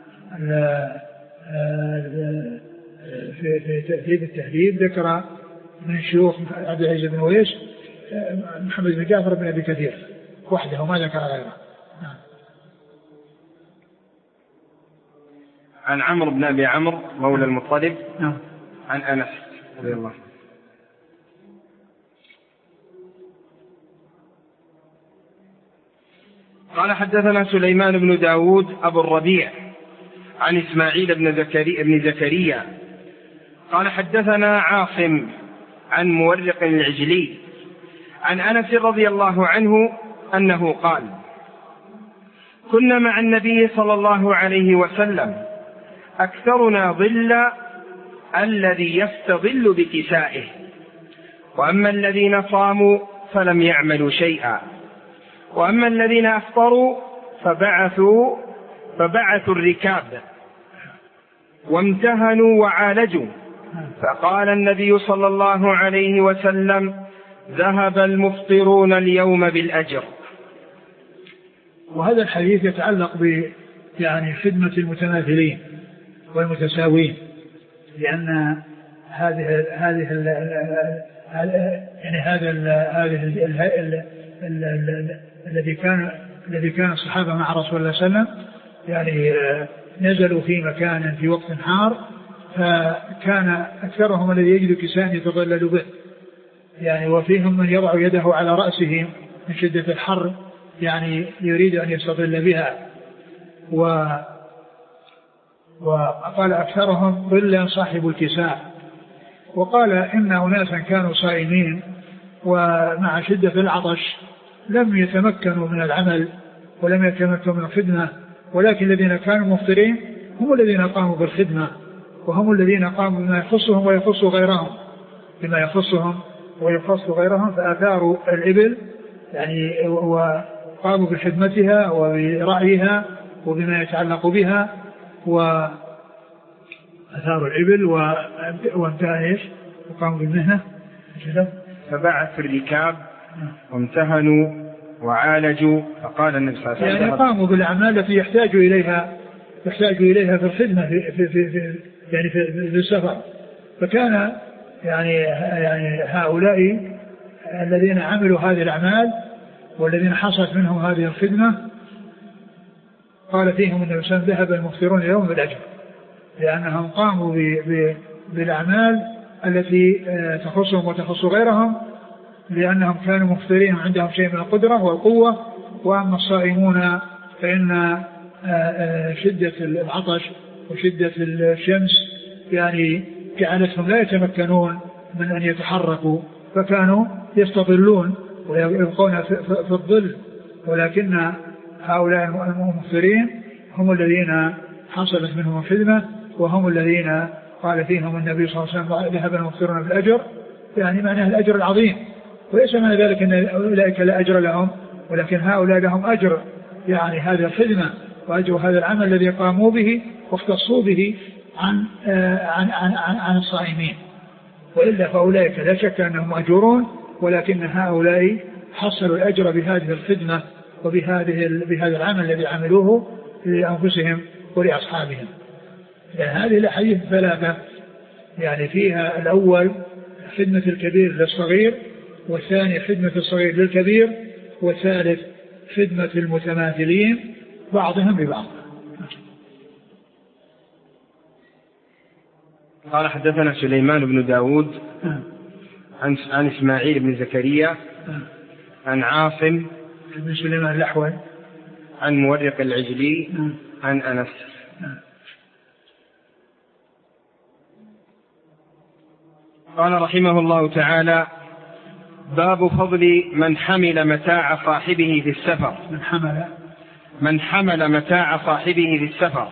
في في تهذيب التهذيب ذكر من شيوخ عبد العزيز بن ويش محمد بن جعفر بن أبي كثير وحده وما ذكر غيره. نعم. عن عمرو بن أبي عمرو مولى المطلب نعم. عن أنس رضي الله عنه. قال حدثنا سليمان بن داود أبو الربيع عن إسماعيل بن زكريا, بن زكريا قال حدثنا عاصم عن مورق العجلي عن أنس رضي الله عنه أنه قال: كنا مع النبي صلى الله عليه وسلم أكثرنا ظل الذي يستظل بكسائه، وأما الذين صاموا فلم يعملوا شيئا، وأما الذين أفطروا فبعثوا فبعثوا الركاب وامتهنوا وعالجوا، فقال النبي صلى الله عليه وسلم: ذهب المفطرون اليوم بالأجر. وهذا الحديث يتعلق ب يعني خدمة المتماثلين والمتساوين، لأن هذه هذه يعني هذا هذه الذي كان الذي كان الصحابة مع رسول الله صلى الله عليه وسلم يعني نزلوا في مكان في وقت حار، فكان أكثرهم الذي يجد كساء يتظلل به، يعني وفيهم من يضع يده على رأسه من شدة الحر يعني يريد أن يستظل بها. و وقال أكثرهم ظل صاحب الكساء. وقال إن أناسا كانوا صائمين ومع شدة العطش لم يتمكنوا من العمل ولم يتمكنوا من الخدمة، ولكن الذين كانوا مفطرين هم الذين قاموا بالخدمة، وهم الذين قاموا بما يخصهم ويخص غيرهم بما يخصهم ويخص غيرهم فأثاروا الإبل يعني وقاموا بخدمتها وبرعيها وبما يتعلق بها، وأثاروا الإبل وانتهى إيش وقاموا بالمهنة. فبعثوا الركاب وامتهنوا وعالجوا. فقال النبي صلى الله عليه وسلم يعني قاموا بالأعمال التي يحتاج إليها يحتاج إليها في الخدمة في في في, في يعني في, في السفر. فكان يعني يعني هؤلاء الذين عملوا هذه الأعمال والذين حصلت منهم هذه الخدمة قال فيهم النبي صلى الله عليه وسلم ذهب المفطرون اليوم بالأجر، لأنهم قاموا بالأعمال التي تخصهم وتخص غيرهم، لأنهم كانوا مفطرين عندهم شيء من القدرة والقوة. وأما الصائمون فإن شدة العطش وشدة الشمس يعني جعلتهم لا يتمكنون من أن يتحركوا، فكانوا يستظلون ويبقون في الظل. ولكن هؤلاء المفطرين هم الذين حصلت منهم الخدمة، وهم الذين قال فيهم النبي صلى الله عليه وسلم ذهب المفطرون بالأجر، يعني معناه الأجر العظيم. وليس معنى ذلك أن أولئك لا أجر لهم، ولكن هؤلاء لهم أجر يعني هذه الخدمة وأجر هذا العمل الذي قاموا به واختصوا به عن عن عن, عن, عن الصائمين. وإلا فأولئك لا شك أنهم مأجورون، ولكن هؤلاء حصلوا الأجر بهذه الخدمة وبهذه بهذا العمل الذي عملوه لأنفسهم ولأصحابهم. يعني هذه الأحاديث الثلاثة يعني فيها الأول خدمة الكبير للصغير، والثاني خدمة الصغير للكبير، والثالث خدمة المتماثلين بعضهم ببعض. قال حدثنا سليمان بن داود عن, عن إسماعيل بن زكريا عن عاصم بن سليمان الأحول عن مورق العجلي عن أنس. قال رحمه الله تعالى: باب فضل من حمل متاع صاحبه في السفر. من حمل من حمل متاع صاحبه في السفر.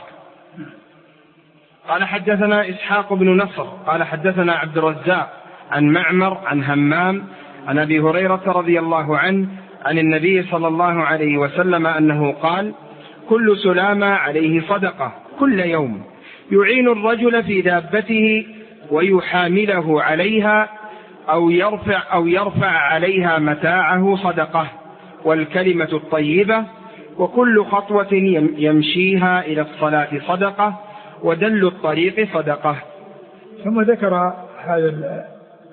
قال حدثنا إسحاق بن نصر قال حدثنا عبد الرزاق عن معمر عن همام عن أبي هريرة رضي الله عنه عن النبي صلى الله عليه وسلم أنه قال: كل سلامة عليه صدقة كل يوم، يعين الرجل في دابته ويحامله عليها أو يرفع, أو يرفع عليها متاعه صدقة، والكلمة الطيبة، وكل خطوة يمشيها إلى الصلاة صدقة، ودل الطريق صدقة. ثم ذكر هذا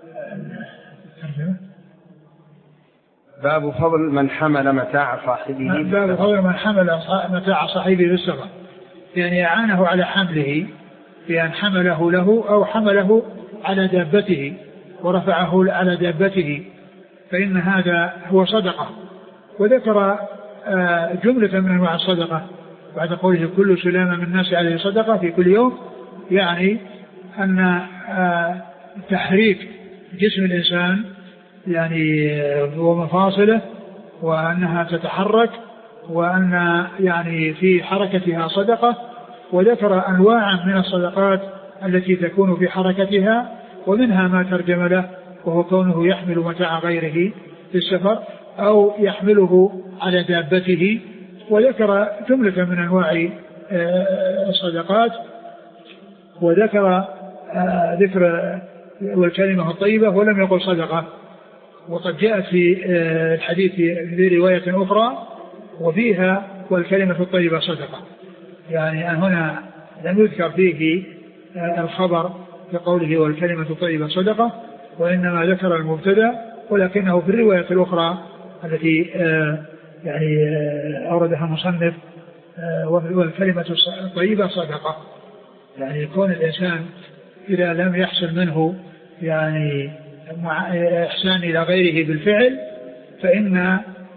باب فضل من حمل متاع صاحبه. باب فضل من حمل متاع صاحبه بالسفر، يعني أعانه على حمله بأن حمله له أو حمله على دابته ورفعه على دابته، فإن هذا هو صدقة. وذكر جملة من أنواع الصدقة بعد قوله كل سلامة من الناس عليه صدقة في كل يوم، يعني أن تحريك جسم الإنسان يعني ومفاصله وأنها تتحرك وأن يعني في حركتها صدقة. وذكر أنواعا من الصدقات التي تكون في حركتها، ومنها ما ترجم له وهو كونه يحمل متاع غيره في السفر أو يحمله على دابته. وذكر جملة من أنواع الصدقات، وذكر ذكر والكلمة الطيبة ولم يقل صدقة. وقد جاءت في الحديث في رواية أخرى وفيها والكلمة الطيبة صدقة، يعني هنا لم يذكر فيه الخبر بقوله والكلمة الطيبة صدقة، وإنما ذكر المبتدأ، ولكنه في الرواية الأخرى التي يعني أوردها المصنف والكلمة الطيبة صدقة، يعني يكون الإنسان إذا لم يحصل منه يعني إحسان إلى غيره بالفعل، فإن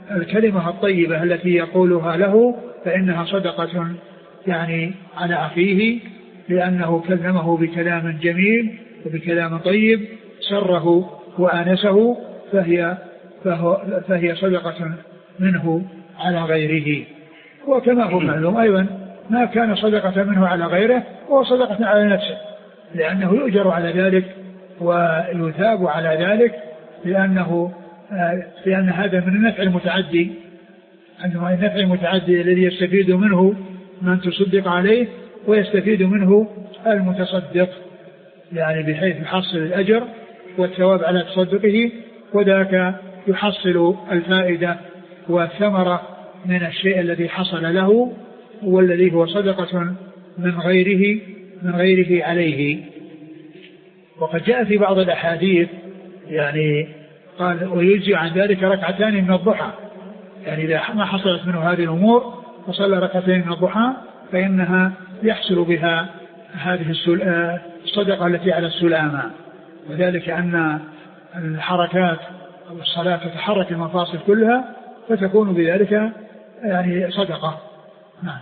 الكلمة الطيبة التي يقولها له فإنها صدقة يعني على أخيه، لأنه كلمه بكلام جميل وبكلام طيب سره وآنسه، فهي, فهي صدقة منه على غيره. وكما هو معلوم أيضا ما كان صدقة منه على غيره هو صدقة على نفسه، لأنه يؤجر على ذلك ويثاب على ذلك، لأنه لأن هذا من النفع المتعدي، أنه النفع المتعدي الذي يستفيد منه من تصدق عليه ويستفيد منه المتصدق، يعني بحيث يحصل الأجر والثواب على تصدقه، وذاك يحصل الفائدة والثمرة من الشيء الذي حصل له والذي هو صدقة من غيره من غيره عليه. وقد جاء في بعض الأحاديث يعني قال ويجزي عن ذلك ركعتان من الضحى، يعني إذا ما حصلت منه هذه الأمور فصلى ركعتين من الضحى فإنها يحصل بها هذه الصدقة التي على السلامة، وذلك أن الحركات أو الصلاة تتحرك المفاصل كلها فتكون بذلك يعني صدقة. نعم.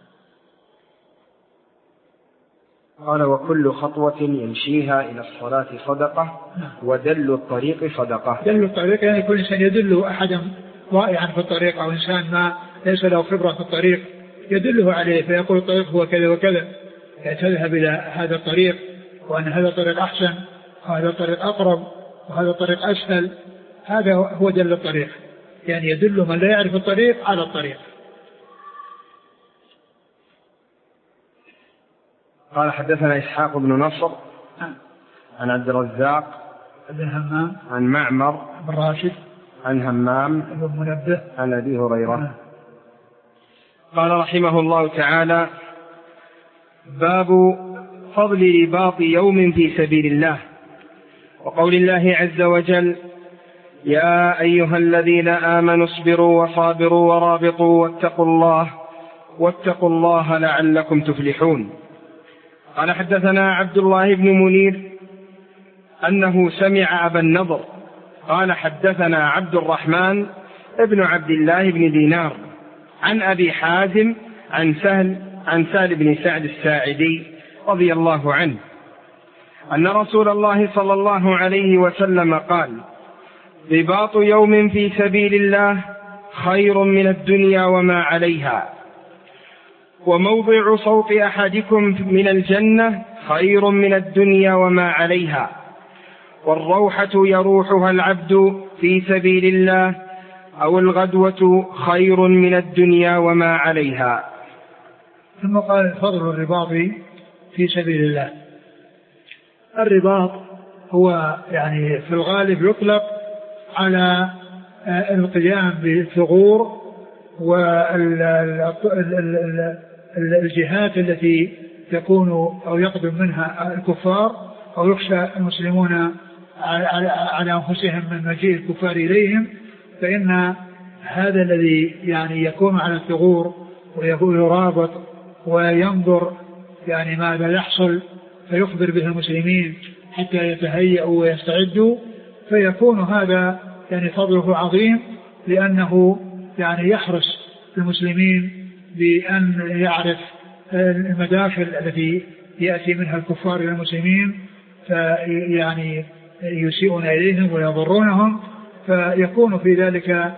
قال وكل خطوة يمشيها إلى الصلاة صدقة، ودل الطريق صدقة. دل الطريق يعني كل إنسان يدل أحدا ضائعا في الطريق أو إنسان ما ليس له خبرة في الطريق يدله عليه فيقول الطريق هو كذا وكذا، تذهب إلى هذا الطريق وأن هذا الطريق أحسن وهذا الطريق أقرب وهذا الطريق أسهل، هذا هو دل الطريق، يعني يدل من لا يعرف الطريق على الطريق. قال حدثنا إسحاق بن نصر عن عبد الرزاق بن همام عن معمر بن راشد عن همام بن منبه عن أبي هريرة. قال رحمه الله تعالى باب فضل رباط يوم في سبيل الله، وقول الله عز وجل يا أيها الذين آمنوا اصبروا وصابروا ورابطوا واتقوا الله واتقوا الله لعلكم تفلحون. قال حدثنا عبد الله بن منير أنه سمع أبا النضر قال حدثنا عبد الرحمن ابن عبد الله بن دينار عن أبي حازم عن سهل عن سهل بن سعد الساعدي رضي الله عنه أن رسول الله صلى الله عليه وسلم قال رباط يوم في سبيل الله خير من الدنيا وما عليها، وموضع صوت أحدكم من الجنة خير من الدنيا وما عليها، والروحة يروحها العبد في سبيل الله أو الغدوة خير من الدنيا وما عليها. ثم قال فضل الرباط في سبيل الله. الرباط هو يعني في الغالب يطلق على القيام بالثغور والجهات التي تكون أو يقدم منها الكفار أو يخشى المسلمون على أنفسهم من مجيء الكفار إليهم، فإن هذا الذي يعني يكون على الثغور ويكون يرابط وينظر يعني ماذا يحصل فيخبر به المسلمين حتى يتهيئوا ويستعدوا، فيكون هذا يعني فضله عظيم، لأنه يعني يحرص المسلمين بأن يعرف المداخل التي يأتي منها الكفار إلى المسلمين فيعني يسيئون إليهم ويضرونهم، فيكون في ذلك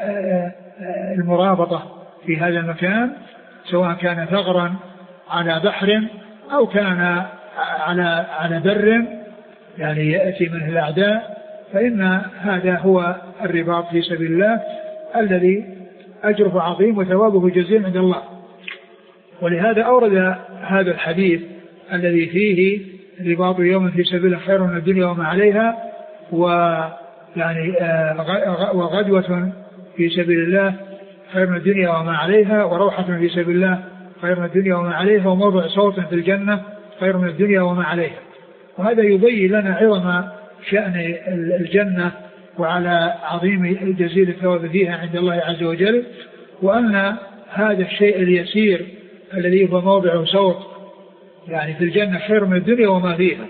المرابطة في هذا المكان سواء كان ثغرا على بحر أو كان على على بر يعني يأتي منه الأعداء، فإن هذا هو الرباط في سبيل الله الذي أجره عظيم وثوابه جزيل عند الله. ولهذا أورد هذا الحديث الذي فيه رباط يوم في سبيل الله خير من الدنيا وما عليها، ويعني وغدوة في سبيل الله خير من الدنيا وما عليها، وروحة في سبيل الله خير من الدنيا وما عليها، وموضع صوت في الجنة خير من الدنيا وما عليها. وهذا يبين لنا عظم شأن الجنة وعلى عظيم جزيل الثواب فيها عند الله عز وجل، وأن هذا الشيء اليسير الذي هو موضع صوت يعني في الجنة خير من الدنيا وما فيها.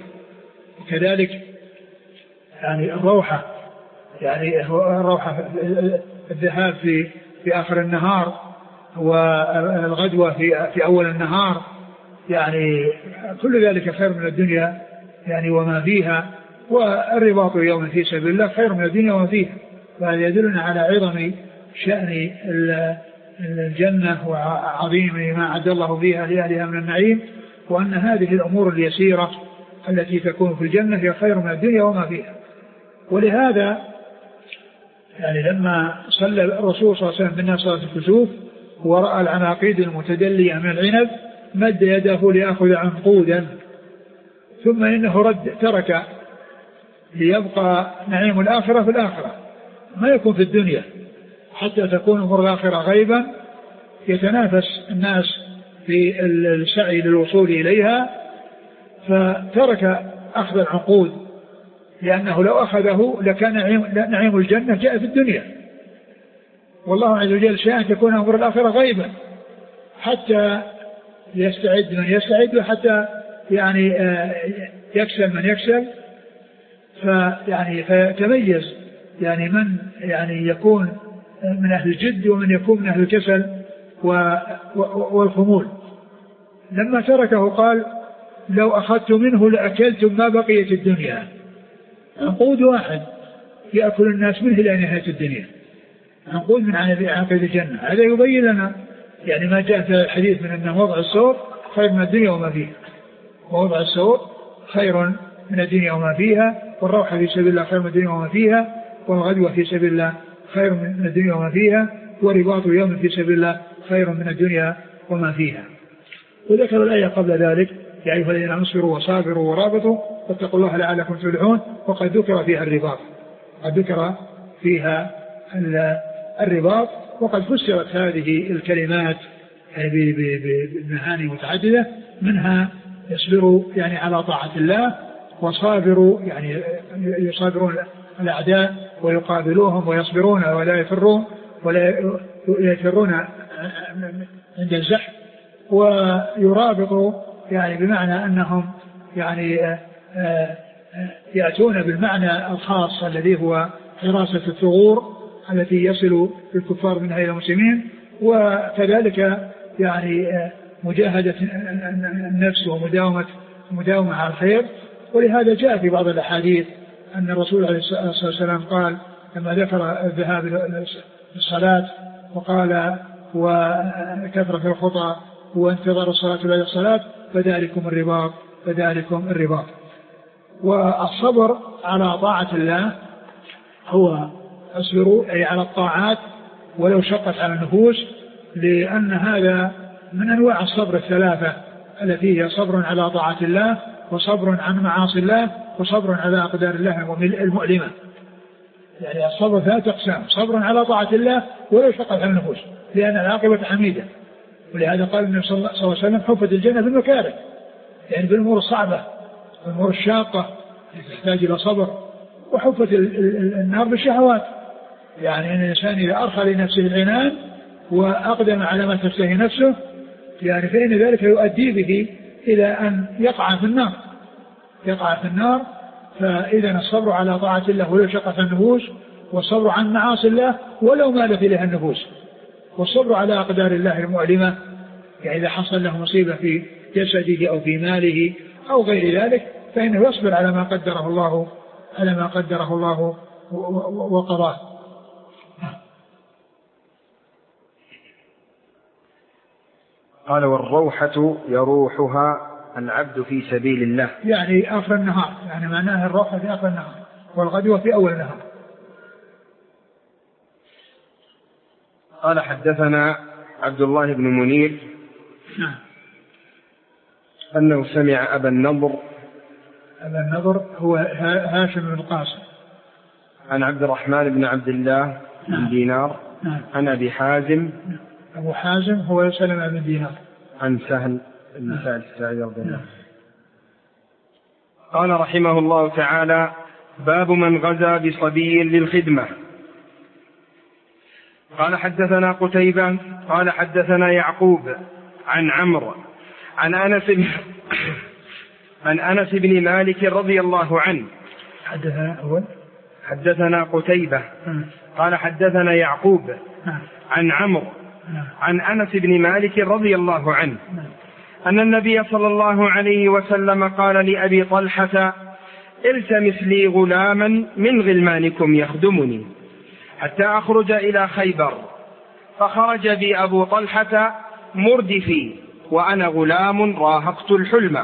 وكذلك يعني الروحة يعني الروحة الذهاب في في آخر النهار والغدوة في في أول النهار، يعني كل ذلك خير من الدنيا يعني وما فيها، والرباط يوم في سبيل الله خير من الدنيا وما فيها. فهذا يدلنا على عظم شأن الجنة وعظيم ما أعد الله فيها لأهلها من النعيم، وأن هذه الأمور اليسيرة التي تكون في الجنة هي خير من الدنيا وما فيها. ولهذا يعني لما صلى الرسول صلى الله عليه وسلم بالناس صلاة الكسوف ورأى العناقيد المتدلية من العنب مد يده ليأخذ عنقودا، ثم إنه رد ترك ليبقى نعيم الآخرة في الآخرة، ما يكون في الدنيا، حتى تكون أمور الآخرة غيبا يتنافس الناس في السعي للوصول إليها، فترك أخذ العنقود، لأنه لو أخذه لكان نعيم, نعيم الجنة جاء في الدنيا. والله عز وجل شاء أن تكون أمور الآخرة غيبا حتى يستعد من يستعد، وحتى يعني يكسل من يكسل، فيعني فيتميز يعني من يعني يكون من أهل الجد ومن يكون من أهل الكسل والخمول. لما تركه قال لو أخذت منه لأكلتم ما بقيت الدنيا. عنقود واحد يأكل الناس منه إلى نهاية الدنيا، عنقود من عناقيد الجنة. هذا يبين لنا يعني ما جاء في الحديث من أن وضع السور خير من الدنيا وما فيها، ووضع السور خير من الدنيا وما فيها، والروح في سبيل الله خير من الدنيا وما فيها، والغدوة في سبيل الله خير من الدنيا وما فيها، ورباط يوم في سبيل الله خير من الدنيا وما فيها. وذكر الآية قبل ذلك يا أيها الذين آمنوا اصبروا وصابروا ورابطوا واتقوا الله لعلكم تفلحون، وقد ذكر فيها الرباط، قد ذكر فيها الرباط، وقد فسرت هذه الكلمات يعني بمعاني متعددة، منها يصبروا يعني على طاعة الله، وصابروا يعني يصابرون الأعداء ويقابلوهم ويصبرون ولا يفرون ولا يفرون عند الزحف، ويرابطوا يعني بمعنى أنهم يعني يأتون بالمعنى الخاص الذي هو حراسة الثغور التي يصل الكفار منها إلى المسلمين، وكذلك يعني مجاهدة النفس ومداومة مداومة على الخير. ولهذا جاء في بعض الأحاديث أن الرسول عليه الصلاة والسلام قال لما ذكر الذهاب للصلاة وقال وكثرة الخطى وانتظار الصلاة بعد الصلاة فذلكم الرباط فذلكم الرباط. والصبر على طاعة الله هو اصبروا أي على الطاعات ولو شقت على النفوس، لأن هذا من أنواع الصبر الثلاثة التي هي صبر على طاعة الله، وصبر عن معاصي الله، وصبر على أقدار الله المؤلمة. يعني الصبر ثلاث أقسام: صبر على طاعة الله ولو شقت على النفوس، لأن العاقبة حميدة. ولهذا قال النبي صلى الله عليه وسلم حفت الجنة بالمكاره، يعني بالأمور الصعبة والأمور الشاقة تحتاج إلى صبر، وحفت النار بالشهوات، يعني أن الإنسان إذا أرخى لنفسه العنان وأقدم على ما تشتهي نفسه يعني فإن ذلك يؤدي به إلى أن يقع في النار يقع في النار فإذا الصبر على طاعة الله ولو شقت النفوس، والصبر عن معاصي الله ولو مالت إليها النفوس، والصبر على أقدار الله المؤلمة، يعني إذا حصل له مصيبة في جسده أو في ماله أو غير ذلك فإنه يصبر على ما قدره الله على ما قدره الله وقضاه. قال والروحة يروحها العبد في سبيل الله، يعني آخر النهار، يعني معناها الروحة في آخر النهار، والغدوة في أول النهار. قال حدثنا عبد الله بن منير نعم. أنه سمع أبا النضر أبا النضر هو هاشم بن القاسم عن عبد الرحمن بن عبد الله نعم. بن دينار نعم. عن أبي حازم أبو حازم هو سلمة بن دينار عن سهل بن سعد الساعدي رضي الله عنه. قال رحمه الله تعالى: باب من غزا بصبي للخدمة. قال حدثنا قتيبة قال حدثنا يعقوب عن عمرو عن أنس بن عن أنس بن مالك رضي الله عنه. حدثنا أول حدثنا قتيبة قال حدثنا يعقوب عن عمرو عن أنس بن مالك رضي الله عنه أن النبي صلى الله عليه وسلم قال لأبي طلحة التمس لي غلاما من غلمانكم يخدمني حتى أخرج إلى خيبر، فخرج بي أبو طلحة مردفي وأنا غلام راهقت الحلم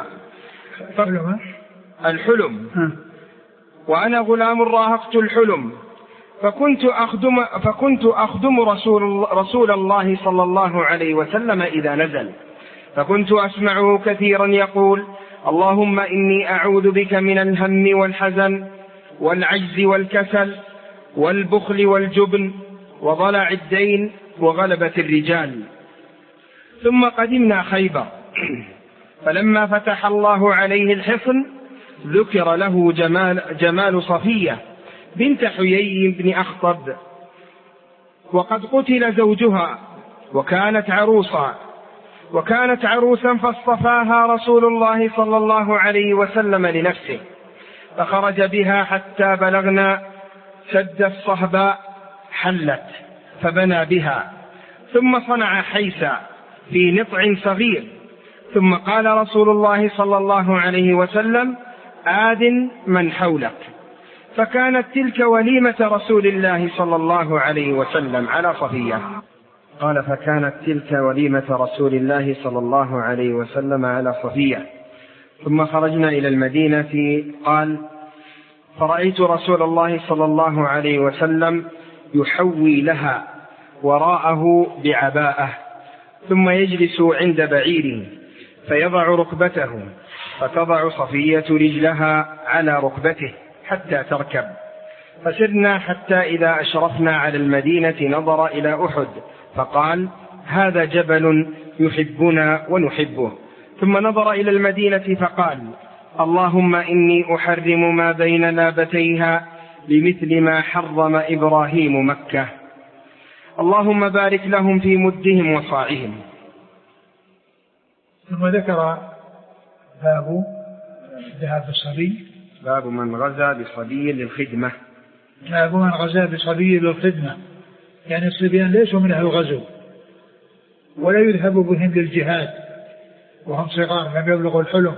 الحلم وأنا غلام راهقت الحلم فكنت أخدم, فكنت أخدم رسول, رسول الله صلى الله عليه وسلم إذا نزل، فكنت أسمعه كثيرا يقول اللهم إني أعوذ بك من الهم والحزن والعجز والكسل والبخل والجبن وضلع الدين وغلبة الرجال. ثم قدمنا خيبر، فلما فتح الله عليه الحصن ذكر له جمال, جمال صفية بنت حيي بن أخطب، وقد قتل زوجها وكانت عروسا وكانت عروسا فاصطفاها رسول الله صلى الله عليه وسلم لنفسه، فخرج بها حتى بلغنا سد الصهباء حلت فبنى بها، ثم صنع حيسا في نطع صغير، ثم قال رسول الله صلى الله عليه وسلم آذن من حولك، فكانت تلك وليمة رسول الله صلى الله عليه وسلم على صفية. قال فكانت تلك وليمة رسول الله صلى الله عليه وسلم على صفية. ثم خرجنا إلى المدينة، قال فرأيت رسول الله صلى الله عليه وسلم يحوي لها وراءه بعباءة، ثم يجلس عند بعيره فيضع ركبته، فتضع صفية رجلها على ركبته حتى تركب، فسرنا حتى إذا أشرفنا على المدينة نظر إلى أحد فقال هذا جبل يحبنا ونحبه، ثم نظر إلى المدينة فقال اللهم إني أحرم ما بين لابتيها بمثل ما حرم إبراهيم مكة، اللهم بارك لهم في مدهم وصاعهم. ثم ذكر باب ذهاب الصبي، باب من غزا بصبي للخدمة. باب من غزا بصبي للخدمة، يعني الصبيان ليسوا من أهل الغزو ولا يذهب بهم للجهاد وهم صغار لم يبلغوا الحلم،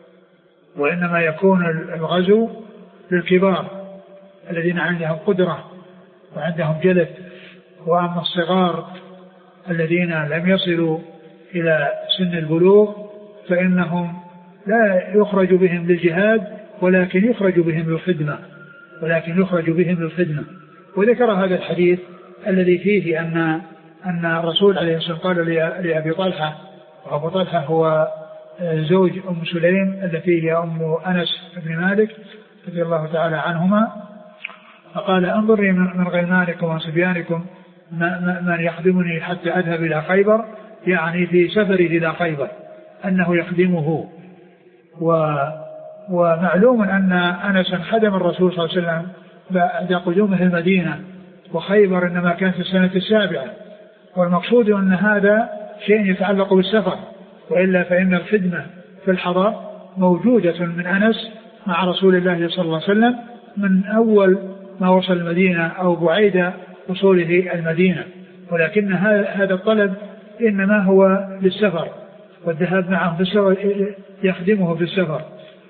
وإنما يكون الغزو للكبار الذين عندهم قدرة وعندهم جلد، وأما الصغار الذين لم يصلوا إلى سن البلوغ فإنهم لا يخرج بهم للجهاد ولكن يخرج بهم للخدمة ولكن يخرج بهم للخدمة. وذكر هذا الحديث الذي فيه أن أن الرسول عليه الصلاة والسلام قال لأبي طلحة، وأبو طلحة هو زوج أم سليم التي هي أم أنس بن مالك رضي الله تعالى عنهما، فقال انظري من غلمانكم وصبيانكم من يخدمني حتى أذهب إلى خيبر، يعني في سفره إلى خيبر أنه يخدمه. و ومعلوم أن أنسا خدم الرسول صلى الله عليه وسلم بعد قدومه المدينة، وخيبر إنما كان في السنة السابعة، والمقصود أن هذا شيء يتعلق بالسفر، وإلا فإن الخدمة في الحضر موجودة من أنس مع رسول الله صلى الله عليه وسلم من أول ما وصل المدينة أو بعيد وصوله المدينة، ولكن هذا الطلب إنما هو للسفر والذهاب معه في السفر يخدمه في السفر.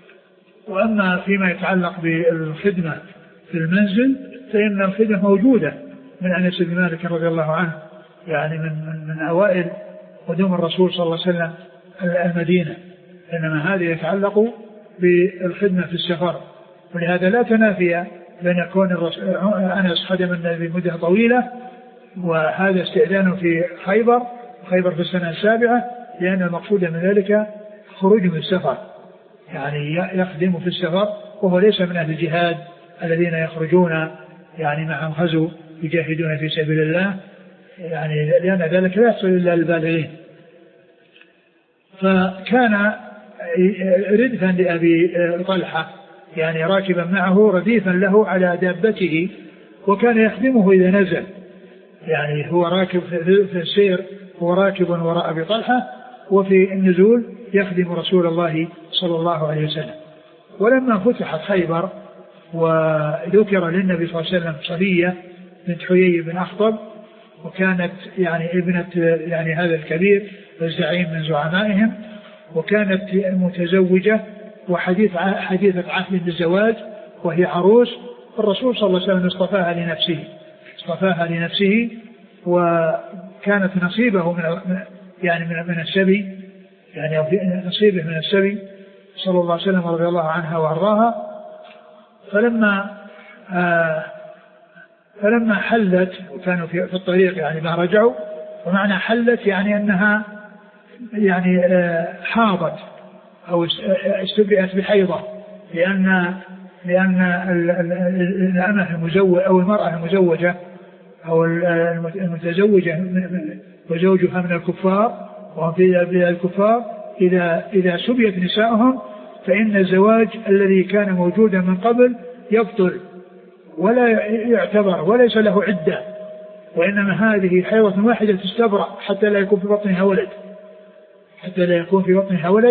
وأما فيما يتعلق بالخدمة في المنزل فإن الخدمة موجودة من أنس بن مالك رضي الله عنه، يعني من, من, من أوائل قدوم الرسول صلى الله عليه وسلم المدينة، إنما هذا يتعلق بالخدمة في السفر. ولهذا لا تنافي بين يكون أنس خدم النبي مدة طويلة وهذا استئذانه في خيبر خيبر في السنة السابعة، لأن المقصود من ذلك خروج من السفر، يعني يخدم في السفر، وهو ليس من أهل الجهاد الذين يخرجون يعني معهم غزو يجاهدون في سبيل الله، يعني لأن ذلك لا يحصل إلا للبالغين. فكان ردفا لأبي طلحة، يعني راكبا معه رديفا له على دابته، وكان يخدمه إذا نزل، يعني هو راكب في السير هو راكب وراء أبي طلحة، وفي النزول يخدم رسول الله صلى الله عليه وسلم. ولما فتحت خيبر وذكر للنبي صلى الله عليه وسلم صبية بنت حيي بن أخطب، وكانت يعني ابنة يعني هذا الكبير الزعيم من زعمائهم، وكانت متزوجة وحديث حديثة عهد بالزواج وهي عروس. الرسول صلى الله عليه وسلم اصطفاها لنفسه اصطفاها لنفسه وكانت نصيبه من يعني من, من السبي، يعني نصيبه من السبي صلى الله عليه وسلم رضي الله عنها وارضاها. فلما آه فلما حلت وكانوا في الطريق يعني ما رجعوا، ومعنى حلت يعني أنها يعني آه حاضت أو استبرئت بحيضة، لأن لأن الأمة المزوجة أو المرأة المزوجة أو المتزوجة وزوجها من الكفار وهم في الكفار إذا إذا سبيت نسائهم فإن الزواج الذي كان موجودا من قبل يبطل ولا يعتبر وليس له عدة، وإنما هذه حيضة واحدة تستبرأ حتى لا يكون في بطنها ولد حتى لا يكون في بطنها ولد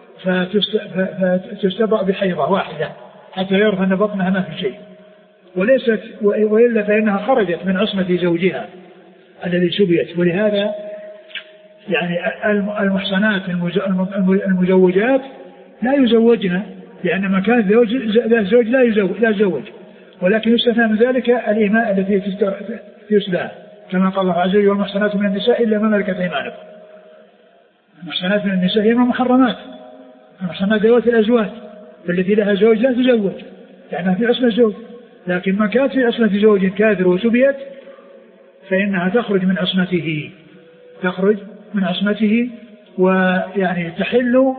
فتستبرأ بحيضة واحدة حتى يعرف أن بطنها ما في شيء، وليست وإلا فإنها خرجت من عصمة زوجها الذي سبيت. ولهذا يعني المحصنات المزوجات لا يزوجن، لأن مكان الزوج لا يزوج لا يزوج، ولكن يستثنى من ذلك الإماء التي تسلى، كما قال الله عز وجل: والمحصنات من النساء إلا ما ملكت أيمانكم. المحصنات من النساء هي محرمات، المحصنات ذوات الأزواج، والتي لها زوج لا تزوج لأنها في عصمة الزوج، لكن ما كانت في عصمة زوج كافر وسبيت فإنها تخرج من عصمته تخرج من عصمته ويعني تحل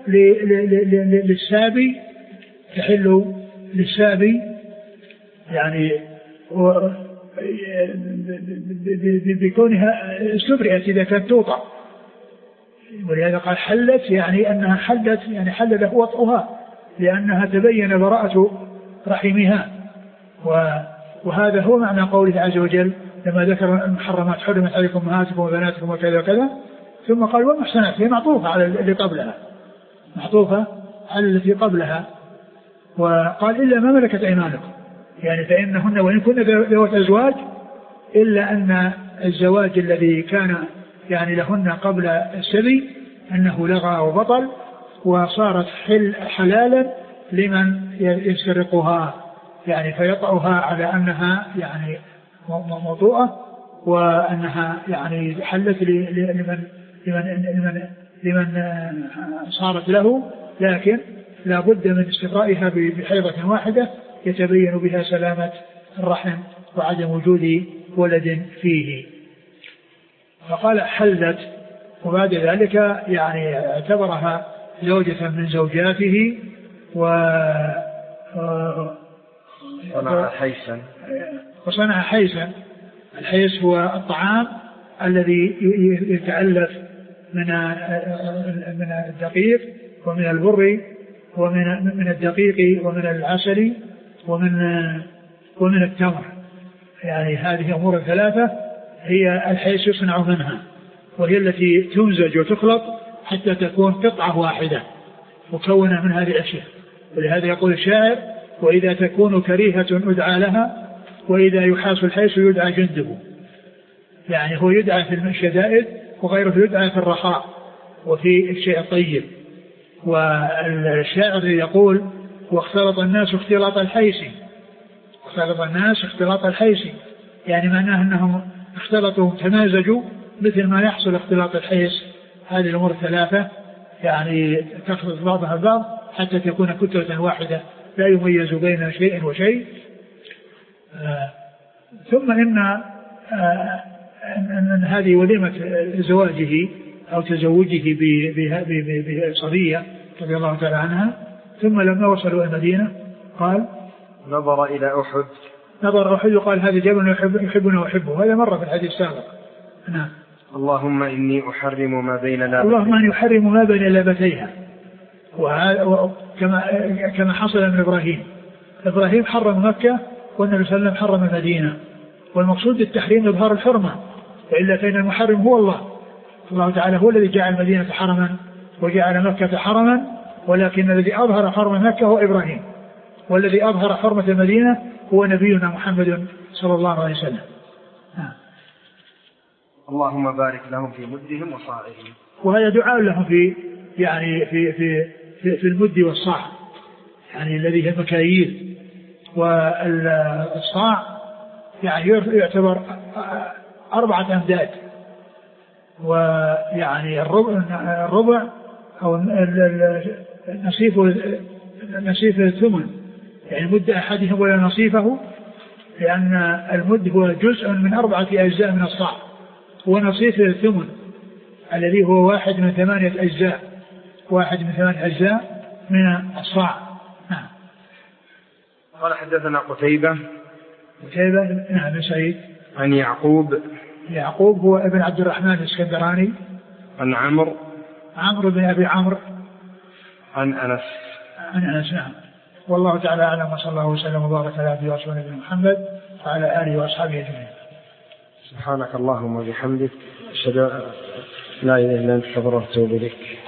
للسابي تحل للسابي يعني بكونها استبرئت إذا كانت توطأ. ولهذا قال حلت يعني أنها حلت يعني حل له وطئها لأنها تبين براءة رحمها. وهذا هو معنى قوله عز وجل لما ذكر المحرمات: حرمت عليكم أمهاتكم وبناتكم وكذا وكذا، ثم قال والمحصنات، هي معطوفة على اللي قبلها معطوفة على التي قبلها، وقال إلا ما ملكت أيمانكم، يعني فإنهن وإن كن ذوات أزواج إلا أن الزواج الذي كان يعني لهن قبل السبي أنه لغى وبطل، وصارت حل حلالا لمن يسترقها يعني فيطأها على أنها يعني موضوعة، وأنها يعني حلت لمن لمن لمن لمن صارت له، لكن لا بد من استقرائها بحيضة واحدة يتبين بها سلامة الرحم وعدم وجود ولد فيه. فقال حلت، وبعد ذلك يعني اعتبرها زوجة من زوجاته و صنع حيسا وصنع حيسا. الحيس هو الطعام الذي يتألف من من الدقيق ومن البر ومن من الدقيق ومن العسل ومن ومن التمر، يعني هذه أمور ثلاثة هي الحيس يصنع منها، وهي التي تمزج وتخلط حتى تكون قطعة واحدة مكونة من هذه الأشياء. ولهذا يقول الشاعر: وإذا تكون كريهة أدعى لها، وإذا يحاس الحيس يدعى جندب. يعني هو يدعى في الشدائد وغيره يدعى في الرخاء وفي الشيء الطيب. والشاعر يقول: واختلط الناس اختلاط الحيس اختلط الناس اختلاط الحيس يعني معناه أنهم اختلطوا تمازجوا مثل ما يحصل اختلاط الحيس. هذه الأمور الثلاثة يعني تخلط بعضها البعض حتى تكون كتلة واحدة لا يميز بين شيء وشيء. آه ثم إن, آه إن, إن هذه وليمة زواجه أو تزوجه بصفية رضي الله تعالى عنها. ثم لما وصلوا المدينة قال: نظر إلى أحد نظر أحد وقال: هذا جبل يحب يحبنا ويحبه. هذا مرة في الحديث السابق. نعم. اللهم إني أحرم ما بين لابتيها اللهم إني أحرم ما بين لابتيها. وكما كما حصل من إبراهيم إبراهيم حرم مكة والنبي صلى الله عليه وسلم حرم المدينة، والمقصود التحريم إظهار الحرمة، وإلا فإن المحرم هو الله الله تعالى هو الذي جعل المدينة حرما وجعل مكة حرما، ولكن الذي أظهر حرم مكة هو إبراهيم، والذي أظهر حرمة المدينة هو نبينا محمد صلى الله عليه وسلم. نعم. اللهم بارك لهم في مدهم وصاعهم. وهذا دعاء لهم في يعني في في في, في المد والصاع، يعني الذي هي المكاييل. والصاع يعني يعتبر أربعة أمداد، ويعني الربع, الربع أو النصيف نصيف الثمن، يعني مد أحدهم ولا نصيفه، لأن المد هو جزء من أربعة أجزاء من الصاع، ونصيف الثمن الذي هو واحد من ثمانية أجزاء واحد من ثمانية أجزاء من الصاع. نعم. قال حدثنا قتيبة قتيبة نعم بن سعيد عن يعقوب يعقوب هو ابن عبد الرحمن الاسكندراني عن عمرو عمرو بن أبي عمرو عن أنس عن أنس. نعم. والله تعالى أعلم، وصلى الله وسلم وبارك على عبده ورسوله نبينا محمد وعلى آله وأصحابه أجمعين. سبحانك اللهم وبحمدك، أشهد أن لا إله إلا أنت، أستغفرك وأتوب إليك.